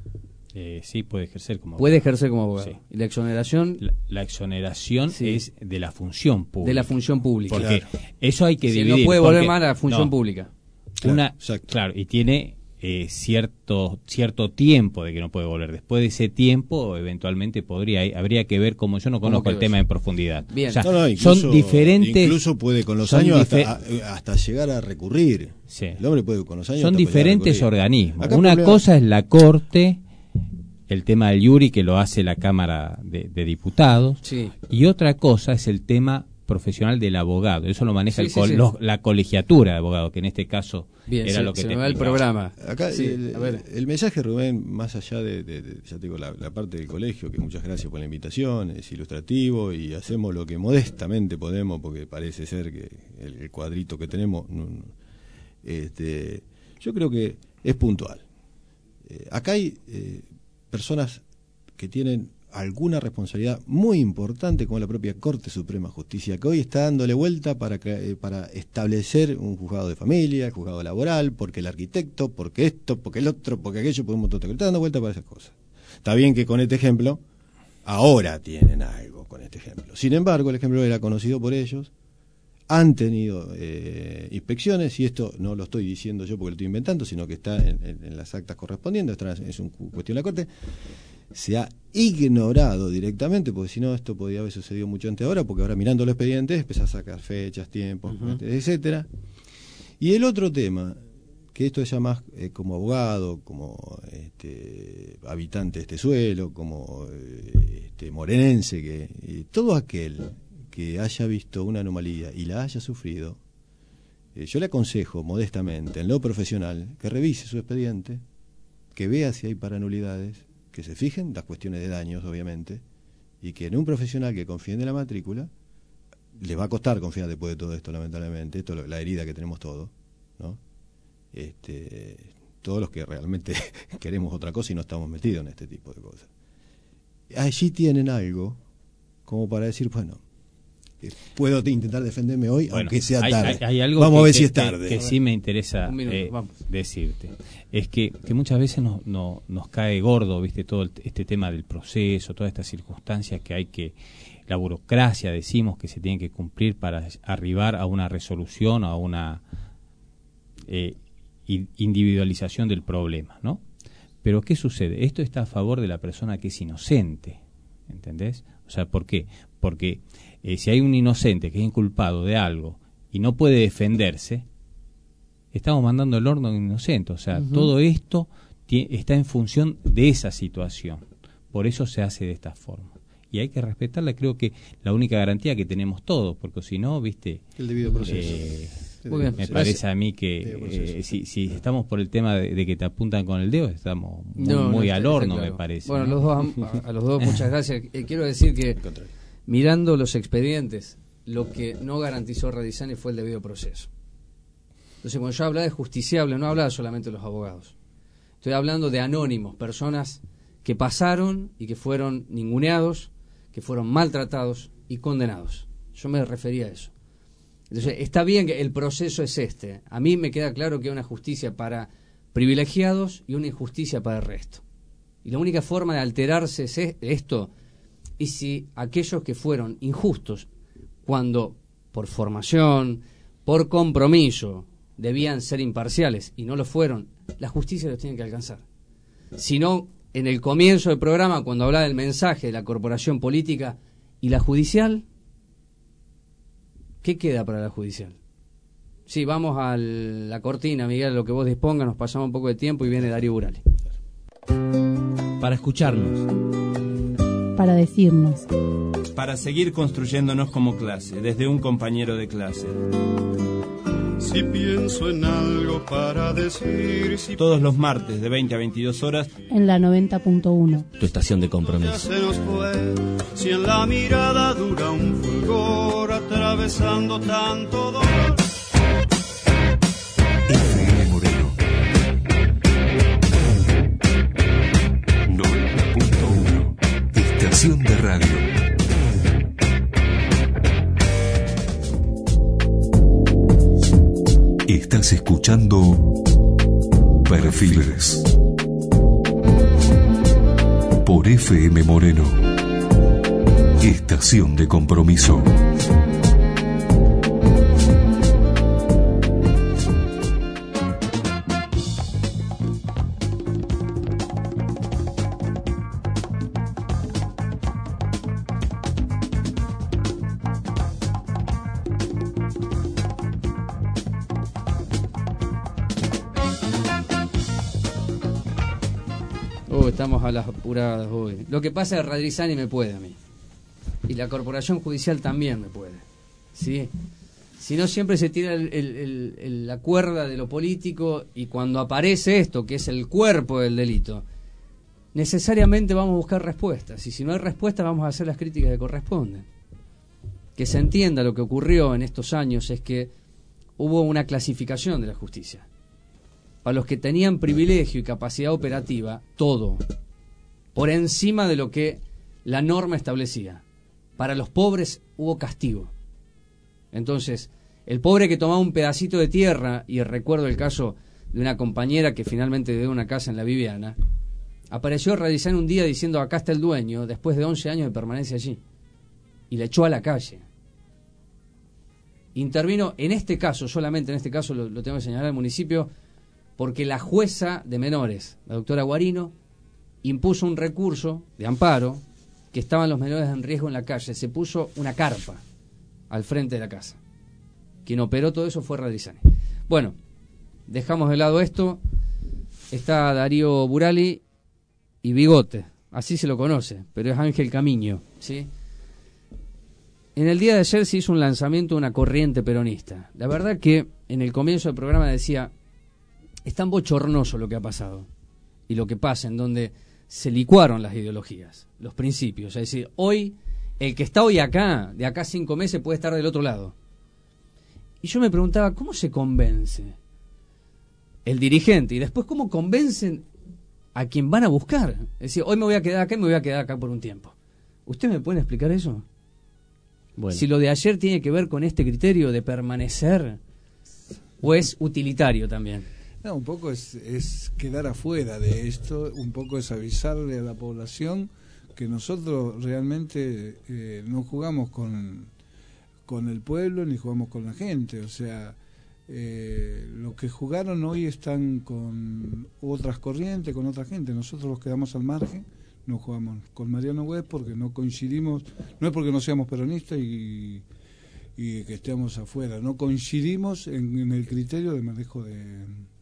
Eh, sí, puede ejercer como abogado. Puede ejercer como abogado. Sí. ¿Y la exoneración? La, la exoneración sí. es de la función pública. De la función pública. Porque claro. eso hay que si dividir. no puede volver porque, más a la función no, pública. Una, claro, claro, y tiene eh, cierto cierto tiempo de que no puede volver. Después de ese tiempo, eventualmente podría, habría que ver cómo yo no conozco el tema en profundidad. Bien. O sea, no, no, incluso, son diferentes. Incluso puede con los años hasta, hasta llegar a recurrir. Sí. El hombre puede con los años. Son diferentes organismos. Acá Una problema... cosa es la Corte, el tema del Yuri que lo hace la Cámara de, de Diputados, sí. y otra cosa es el tema profesional del abogado. Eso lo maneja sí, el col, sí, sí. Los, la colegiatura de abogados, que en este caso Bien, era se, lo que se te me va el programa. Acá sí, el, a ver. el mensaje, Rubén, más allá de, de, de ya te digo, la, la parte del colegio, que muchas gracias por la invitación, es ilustrativo y hacemos lo que modestamente podemos, porque parece ser que el, el cuadrito que tenemos, no, no, este, yo creo que es puntual. Eh, acá hay, eh, personas que tienen alguna responsabilidad muy importante, como la propia Corte Suprema de Justicia, que hoy está dándole vuelta para, para establecer un juzgado de familia, juzgado laboral, porque el arquitecto, porque esto, porque el otro, porque aquello, porque un montón de... está dando vuelta para esas cosas. Está bien que con este ejemplo, ahora tienen algo con este ejemplo. Sin embargo, el ejemplo era conocido por ellos, han tenido eh, inspecciones, y esto no lo estoy diciendo yo porque lo estoy inventando, sino que está en, en, en las actas correspondientes, es una cuestión de la Corte. Se ha ignorado directamente, porque si no esto podría haber sucedido mucho antes ahora, porque ahora mirando los expedientes empezás a sacar fechas, tiempos, uh-huh. etcétera. Y el otro tema, que esto es ya más eh, como abogado, como este, habitante de este suelo, como eh, este, morenense, que eh, todo aquel que haya visto una anomalía y la haya sufrido, eh, yo le aconsejo modestamente, en lo profesional, que revise su expediente, que vea si hay paranulidades, que se fijen las cuestiones de daños, obviamente, y que en un profesional que confíe en la matrícula, les va a costar confiar después de todo esto, lamentablemente, esto es la herida que tenemos todos, ¿no? Este, todos los que realmente queremos otra cosa y no estamos metidos en este tipo de cosas. Allí tienen algo como para decir, bueno, puedo intentar defenderme hoy, bueno, aunque sea tarde. Hay, hay, hay algo vamos que, a ver que, si es tarde. Que, que sí me interesa minuto, eh, decirte. Es que, que muchas veces nos, no, nos cae gordo, viste, todo el, este tema del proceso, todas estas circunstancias que hay que, la burocracia, decimos, que se tiene que cumplir para arribar a una resolución, a una eh, individualización del problema, ¿no? Pero ¿qué sucede? Esto está a favor de la persona que es inocente, ¿entendés? O sea, ¿por qué? Porque eh, si hay un inocente que es inculpado de algo y no puede defenderse, estamos mandando el horno a un inocente. O sea, uh-huh. todo esto t- está en función de esa situación. Por eso se hace de esta forma. Y hay que respetarla, creo que la única garantía que tenemos todos, porque si no, viste... El debido proceso. Eh, Muy bien, me gracias. Parece a mí que eh, si, si estamos por el tema de, de que te apuntan con el dedo, estamos muy, no, muy no, al horno, claro. me parece. Bueno, ¿no? los dos, a, a los dos muchas gracias. Eh, quiero decir que mirando los expedientes, lo que no garantizó Radizani fue el debido proceso. Entonces, cuando yo hablaba de justiciable, no hablaba solamente de los abogados. Estoy hablando de anónimos, personas que pasaron y que fueron ninguneados, que fueron maltratados y condenados. Yo me refería a eso. Entonces, está bien que el proceso es este. A mí me queda claro que hay una justicia para privilegiados y una injusticia para el resto. Y la única forma de alterarse es esto. Y si aquellos que fueron injustos, cuando por formación, por compromiso, debían ser imparciales y no lo fueron, la justicia los tiene que alcanzar. Si no, en el comienzo del programa, cuando hablaba del mensaje de la corporación política y la judicial, ¿qué queda para la judicial? Sí, vamos a la cortina, Miguel, lo que vos dispongas, nos pasamos un poco de tiempo y viene Darío Burali. Para escucharnos. Para decirnos. Para seguir construyéndonos como clase, desde un compañero de clase. Si pienso en algo para decir, si todos los martes de veinte a veintidós horas en la noventa punto uno. Tu estación de compromiso. Se nos fue, si en la mirada dura un fulgor atravesando tanto dolor. F M Moreno noventa punto uno. Estación de radio. Estás escuchando Perfiles por F M Moreno, estación de compromiso. Estamos a las apuradas hoy. Lo que pasa es que Radizani me puede a mí. Y la Corporación Judicial también me puede. ¿Sí? Si no, siempre se tira el, el, el, el, la cuerda de lo político, y cuando aparece esto, que es el cuerpo del delito, necesariamente vamos a buscar respuestas. Y si no hay respuestas, vamos a hacer las críticas que corresponden. Que se entienda lo que ocurrió en estos años es que hubo una clasificación de la justicia. Para los que tenían privilegio y capacidad operativa, todo. por encima de lo que la norma establecía. Para los pobres hubo castigo. Entonces, el pobre que tomaba un pedacito de tierra, y recuerdo el caso de una compañera que finalmente dio una casa en la Viviana, apareció Radizán un día diciendo acá está el dueño, después de once años de permanencia allí, y le echó a la calle. Intervino en este caso, solamente en este caso lo, lo tengo que señalar, el municipio, porque la jueza de menores, la doctora Guarino, impuso un recurso de amparo que estaban los menores en riesgo en la calle. Se puso una carpa al frente de la casa. Quien operó todo eso fue Radizani. Bueno, dejamos de lado esto. Está Darío Burali y Bigote, así se lo conoce, pero es Ángel Camiño, ¿sí? En el día de ayer se hizo un lanzamiento de una corriente peronista. La verdad que en el comienzo del programa decía, es tan bochornoso lo que ha pasado y lo que pasa, en donde se licuaron las ideologías, los principios. Es decir, hoy, el que está hoy acá, de acá a cinco meses puede estar del otro lado. Y yo me preguntaba, ¿cómo se convence el dirigente? Y después, ¿cómo convencen a quien van a buscar? Es decir, hoy me voy a quedar acá y me voy a quedar acá por un tiempo. ¿Ustedes me pueden explicar eso? Bueno. Si lo de ayer tiene que ver con este criterio de permanecer, o es utilitario también. No, un poco es, es quedar afuera de esto, un poco es avisarle a la población que nosotros realmente eh, no jugamos con, con el pueblo ni jugamos con la gente. O sea, eh, los que jugaron hoy están con otras corrientes, con otra gente. Nosotros los quedamos al margen. No jugamos con Mariano West porque no coincidimos, no es porque no seamos peronistas y, y que estemos afuera, no coincidimos en, en el criterio de manejo de,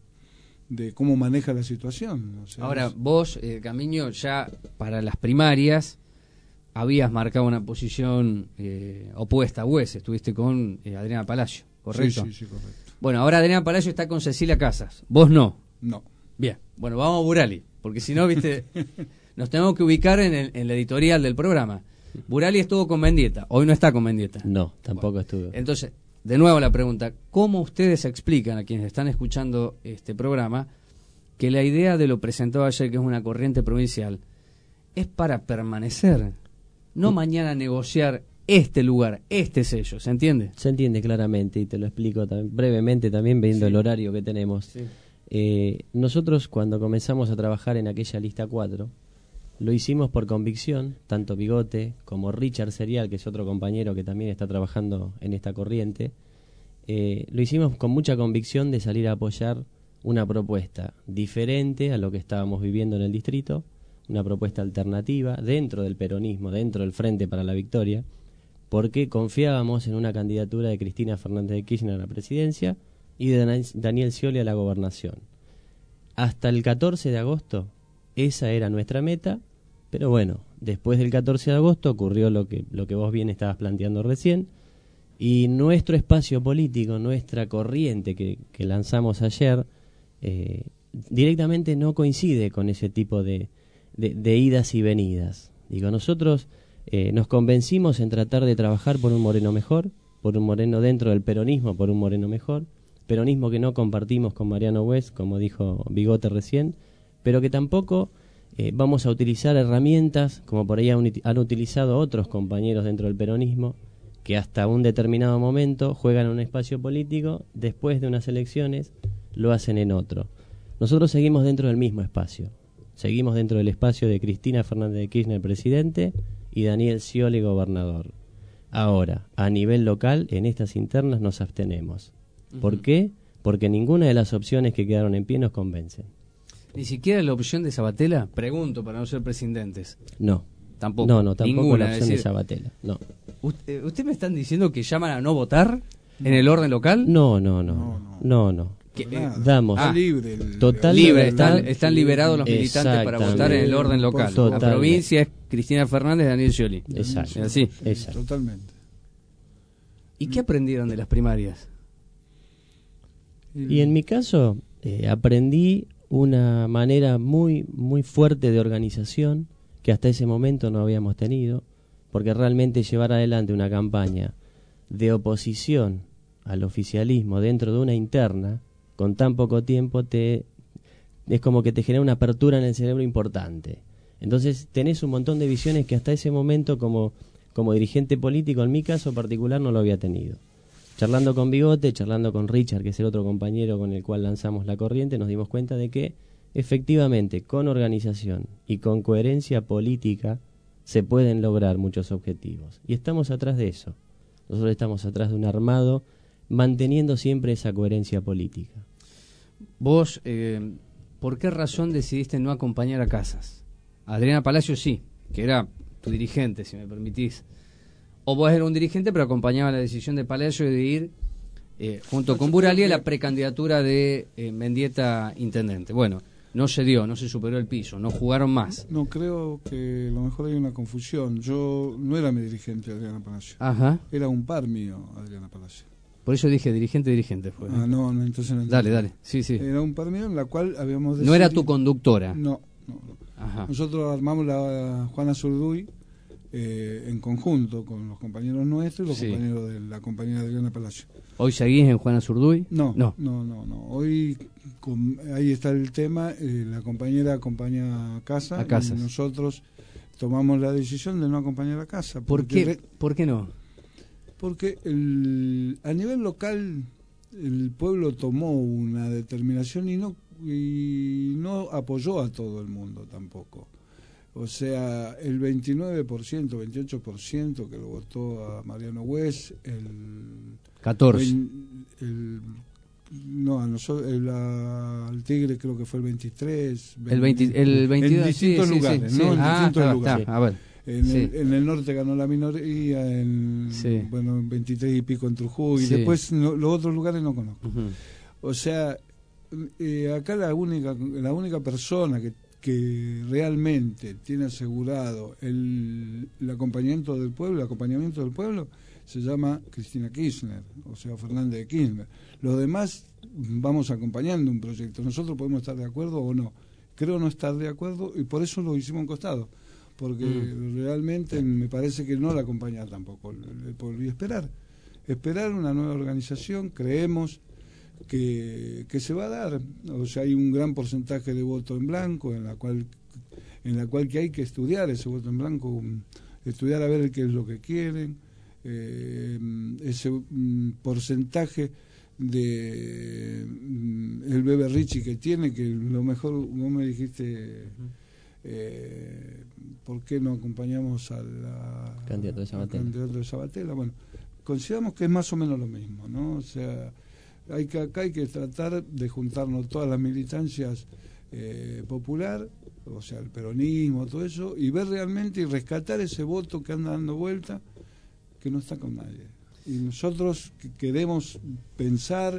de cómo maneja la situación. O sea, ahora, es... vos, eh, Camiño, ya para las primarias habías marcado una posición eh, opuesta a West, estuviste con eh, Adriana Palacio, ¿correcto? Sí, sí, sí, correcto. Bueno, ahora Adriana Palacio está con Cecilia Casas, vos no. No. Bien, bueno, vamos a Burali, porque si no, viste... Nos tenemos que ubicar en, el, en la editorial del programa. Burali estuvo con Mendieta, hoy no está con Mendieta. No, tampoco bueno, estuvo. Entonces, de nuevo la pregunta, ¿cómo ustedes explican a quienes están escuchando este programa que la idea de lo presentado ayer, que es una corriente provincial, es para permanecer, no mm. mañana negociar este lugar, este sello, ¿se entiende? Se entiende claramente y te lo explico también, brevemente también viendo sí. el horario que tenemos. Sí. Eh, nosotros cuando comenzamos a trabajar en aquella lista cuatro, lo hicimos por convicción, tanto Bigote como Richard Serial, que es otro compañero que también está trabajando en esta corriente, eh, lo hicimos con mucha convicción de salir a apoyar una propuesta diferente a lo que estábamos viviendo en el distrito, una propuesta alternativa dentro del peronismo, dentro del Frente para la Victoria, porque confiábamos en una candidatura de Cristina Fernández de Kirchner a la presidencia y de Daniel Scioli a la gobernación. Hasta el catorce de agosto esa era nuestra meta, pero bueno, después del catorce de agosto ocurrió lo que, lo que vos bien estabas planteando recién, y nuestro espacio político, nuestra corriente que, que lanzamos ayer, eh, directamente no coincide con ese tipo de, de, de idas y venidas. Digo, nosotros eh, nos convencimos en tratar de trabajar por un Moreno mejor, por un Moreno dentro del peronismo, por un Moreno mejor, peronismo que no compartimos con Mariano West, como dijo Bigote recién, pero que tampoco eh, vamos a utilizar herramientas como por ahí han, han utilizado otros compañeros dentro del peronismo, que hasta un determinado momento juegan en un espacio político, después de unas elecciones lo hacen en otro. Nosotros seguimos dentro del mismo espacio, seguimos dentro del espacio de Cristina Fernández de Kirchner, presidente, y Daniel Scioli, gobernador. Ahora, a nivel local, en estas internas nos abstenemos. ¿Por uh-huh. qué? Porque ninguna de las opciones que quedaron en pie nos convencen. ¿Ni siquiera la opción de Sabatella? Pregunto, para no ser presidentes. No. Tampoco. No, no, tampoco Ninguna, la opción decir, de Sabatella. No. ¿Usted, ¿Usted me están diciendo que llaman a no votar en el orden local? No, no, no. No, no. no, no. Que, eh, Damos. Ah, libre. El, total libre. Están, están, están liberados los militantes para votar en el orden local. Total. La provincia es Cristina Fernández y Daniel Scioli. Exacto. ¿Es así? Exacto. Totalmente. ¿Y qué aprendieron de las primarias? Y en mi caso, eh, aprendí una manera muy muy fuerte de organización que hasta ese momento no habíamos tenido, porque realmente llevar adelante una campaña de oposición al oficialismo dentro de una interna con tan poco tiempo te es como que te genera una apertura en el cerebro importante. Entonces tenés un montón de visiones que hasta ese momento como, como dirigente político, en mi caso particular, no lo había tenido. Charlando con Bigote, charlando con Richard, que es el otro compañero con el cual lanzamos La Corriente, nos dimos cuenta de que efectivamente con organización y con coherencia política se pueden lograr muchos objetivos. Y estamos atrás de eso. Nosotros estamos atrás de un armado manteniendo siempre esa coherencia política. Vos, eh, ¿por qué razón decidiste no acompañar a Casas? Adriana Palacio sí, que era tu dirigente, si me permitís. O vos eras un dirigente, pero acompañaba la decisión de Palacio de ir, eh, junto no, con Burali, a la precandidatura de eh, Mendieta intendente. Bueno, no se dio, no se superó el piso, no jugaron más. No, creo que a lo mejor hay una confusión. Yo no era mi dirigente, Adriana Palacio. Ajá. Era un par mío, Adriana Palacio. Por eso dije dirigente, dirigente fue. Ah, no, no, entonces no. Dale, dale, sí, sí. Era un par mío en la cual habíamos decidido... ¿No era tu conductora? No, no, no. Ajá. Nosotros armamos la Juana Zurduy eh, en conjunto con los compañeros nuestros y los sí. compañeros de la compañera Adriana Palacio. ¿Hoy seguís en Juana Zurduy? No, no, no, no. no. Hoy con, ahí está el tema, eh, la compañera acompaña a Casa a Casas. Y nosotros tomamos la decisión de no acompañar a Casa. ¿Por qué? Re... ¿Por qué no? Porque el, a nivel local el pueblo tomó una determinación y no y no apoyó a todo el mundo tampoco. O sea, el veintinueve por ciento, veintiocho por ciento que lo votó a Mariano West, el catorce. El, el, no, a nosotros, el, a, al Tigre creo que fue el veintitrés. El, veinte, el veintidós. En distintos sí, lugares, sí, ¿no? Sí. En ah, distintos está, lugares. Está, a ver. En, sí. el, en el norte ganó la minoría, en sí. bueno, en veintitrés y pico en Trujillo, y sí. después no, los otros lugares no conozco. Uh-huh. O sea, eh, acá la única la única persona que, que realmente tiene asegurado el, el acompañamiento del pueblo, el acompañamiento del pueblo, se llama Cristina Kirchner, o sea, Fernández de Kirchner. Los demás vamos acompañando un proyecto. Nosotros podemos estar de acuerdo o no. Creo no estar de acuerdo y por eso lo hicimos a un costado. Porque mm. realmente me parece que no la acompaña tampoco el pueblo. Y esperar, esperar una nueva organización, creemos que, que se va a dar. O sea, hay un gran porcentaje de voto en blanco, en la cual en la cual que hay que estudiar ese voto en blanco, estudiar a ver qué es lo que quieren, eh, ese um, porcentaje de um, el Bebe Ricci que tiene, que lo mejor, vos me dijiste... Eh, ¿por qué no acompañamos a la candidato de Sabatella? candidato de Sabatella? Bueno, consideramos que es más o menos lo mismo, ¿no? O sea, hay que acá hay que tratar de juntarnos todas las militancias eh, popular, o sea, el peronismo, todo eso, y ver realmente y rescatar ese voto que anda dando vuelta, que no está con nadie. Y nosotros queremos pensar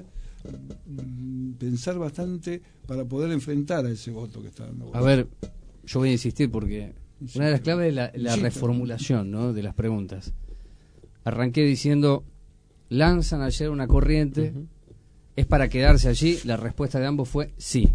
pensar bastante para poder enfrentar a ese voto que está dando vuelta. A ver, yo voy a insistir porque una de las claves es la, la reformulación, ¿no?, de las preguntas. Arranqué diciendo, lanzan ayer una corriente, uh-huh. ¿es para quedarse allí? La respuesta de ambos fue sí.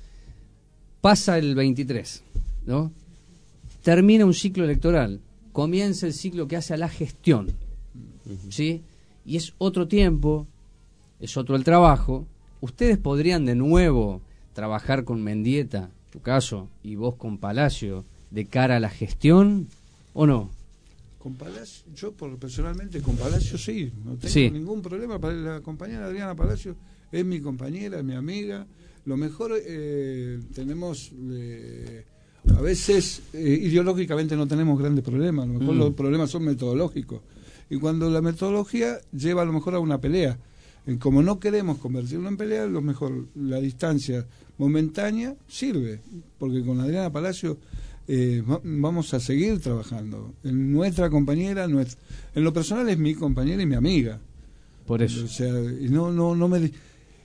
Pasa el veintitrés, ¿no? Termina un ciclo electoral, comienza el ciclo que hace a la gestión, uh-huh. ¿sí? Y es otro tiempo, es otro el trabajo. ¿Ustedes podrían de nuevo trabajar con Mendieta, tu caso, y vos con Palacio, de cara a la gestión, o no? Con Palacio, yo por, personalmente con Palacio sí, no tengo sí. ningún problema. Para la compañera Adriana Palacio es mi compañera, es mi amiga. Lo mejor eh, tenemos, eh, a veces eh, ideológicamente no tenemos grandes problemas, a lo mejor mm. los problemas son metodológicos. Y cuando la metodología lleva a lo mejor a una pelea, como no queremos convertirlo en pelea, lo mejor la distancia momentánea sirve, porque con Adriana Palacio eh, vamos a seguir trabajando. En nuestra compañera, nuestra, en lo personal es mi compañera y mi amiga. Por eso. O sea, no, no, no me.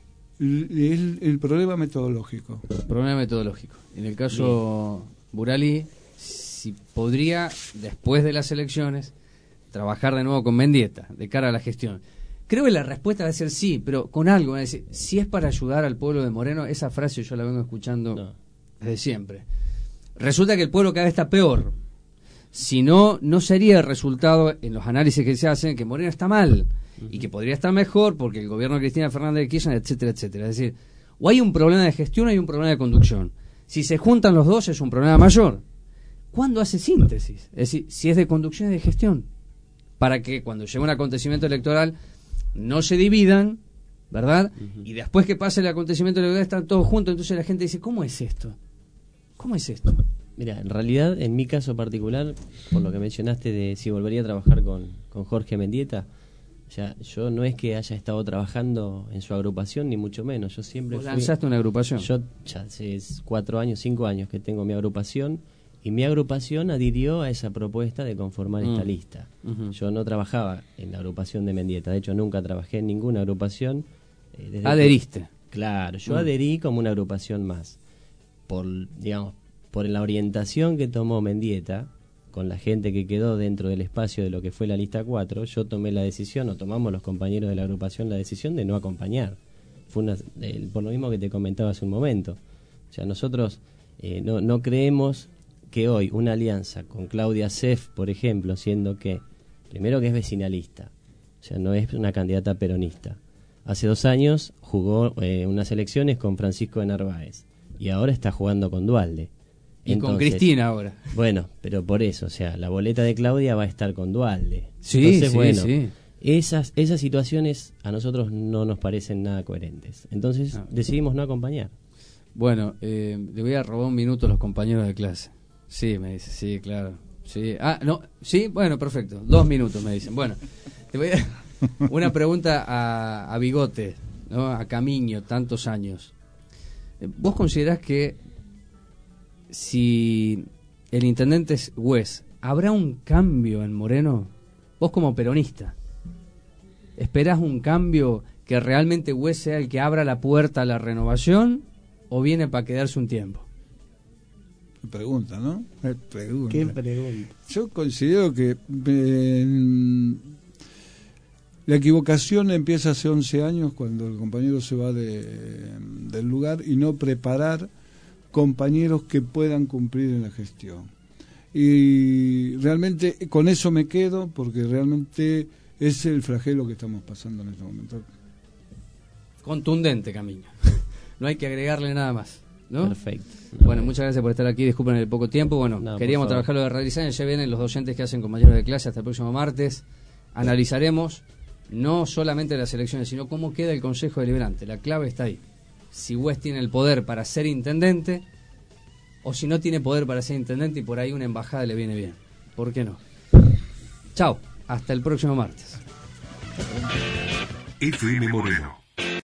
El, el problema metodológico. Problema metodológico. En el caso Bien. Burali, si podría, después de las elecciones, trabajar de nuevo con Mendieta, de cara a la gestión. Creo que la respuesta va a ser sí, pero con algo. Es decir, si es para ayudar al pueblo de Moreno, esa frase yo la vengo escuchando no. desde siempre. Resulta que el pueblo cada vez está peor. Si no, no sería el resultado en los análisis que se hacen que Moreno está mal uh-huh. y que podría estar mejor porque el gobierno de Cristina Fernández de Kirchner, etcétera, etcétera. Es decir, o hay un problema de gestión o hay un problema de conducción. Si se juntan los dos es un problema mayor. ¿cuándo hace síntesis? Es decir, si es de conducción y de gestión, para que cuando llegue un acontecimiento electoral no se dividan, ¿verdad? Uh-huh. Y después que pase el acontecimiento electoral están todos juntos, entonces la gente dice, ¿cómo es esto? ¿Cómo es esto? Mira, en realidad, en mi caso particular, por lo que mencionaste de si volvería a trabajar con, con Jorge Mendieta, o sea, yo no es que haya estado trabajando en su agrupación, ni mucho menos. Yo siempre ¿Vos fui, lanzaste una agrupación? Yo ya hace cuatro años, cinco años que tengo mi agrupación, y mi agrupación adhirió a esa propuesta de conformar mm. esta lista. Uh-huh. Yo no trabajaba en la agrupación de Mendieta, de hecho nunca trabajé en ninguna agrupación. Eh, desde ¿Adheriste? Que, claro, yo mm. adherí como una agrupación más. Por, digamos, por la orientación que tomó Mendieta, con la gente que quedó dentro del espacio de lo que fue la lista cuatro, yo tomé la decisión, o tomamos los compañeros de la agrupación la decisión de no acompañar. Fue una, eh, por lo mismo que te comentaba hace un momento. O sea, nosotros eh, no, no creemos que hoy una alianza con Claudia Seff, por ejemplo, siendo que, primero que es vecinalista, o sea, no es una candidata peronista. Hace dos años jugó eh, unas elecciones con Francisco de Narváez y ahora está jugando con Duhalde. Y Entonces, con Cristina ahora. Bueno, pero por eso, o sea, la boleta de Claudia va a estar con Duhalde. Sí, Entonces, sí, bueno, sí. Esas, esas situaciones a nosotros no nos parecen nada coherentes. Entonces no. decidimos no acompañar. Bueno, eh, le voy a robar un minuto a los compañeros de clase. Sí, me dice, sí, claro. Sí. Ah, no, sí, bueno, perfecto. Dos minutos me dicen. Bueno, te voy a una pregunta a, a Bigote, ¿no? A Camiño, tantos años. ¿Vos considerás que si el intendente es Güez, ¿habrá un cambio en Moreno? Vos como peronista, ¿esperás un cambio que realmente Güez sea el que abra la puerta a la renovación o viene para quedarse un tiempo? Pregunta, ¿no? Pregunta. ¿Qué pregunta? Yo considero que eh, la equivocación empieza hace once años cuando el compañero se va de, del lugar y no preparar compañeros que puedan cumplir en la gestión. Y realmente con eso me quedo porque realmente es el flagelo que estamos pasando en este momento. Contundente, Camiño. No hay que agregarle nada más, ¿no? Perfecto. No, bueno, muchas gracias por estar aquí. Disculpen el poco tiempo. Bueno, no, queríamos trabajar lo de realizar. Ya vienen los docentes que hacen compañeros de clase hasta el próximo martes. Analizaremos no solamente las elecciones, sino cómo queda el Consejo Deliberante. La clave está ahí. Si Güez tiene el poder para ser intendente o si no tiene poder para ser intendente y por ahí una embajada le viene bien. ¿Por qué no? Chao, hasta el próximo martes. F M Moreno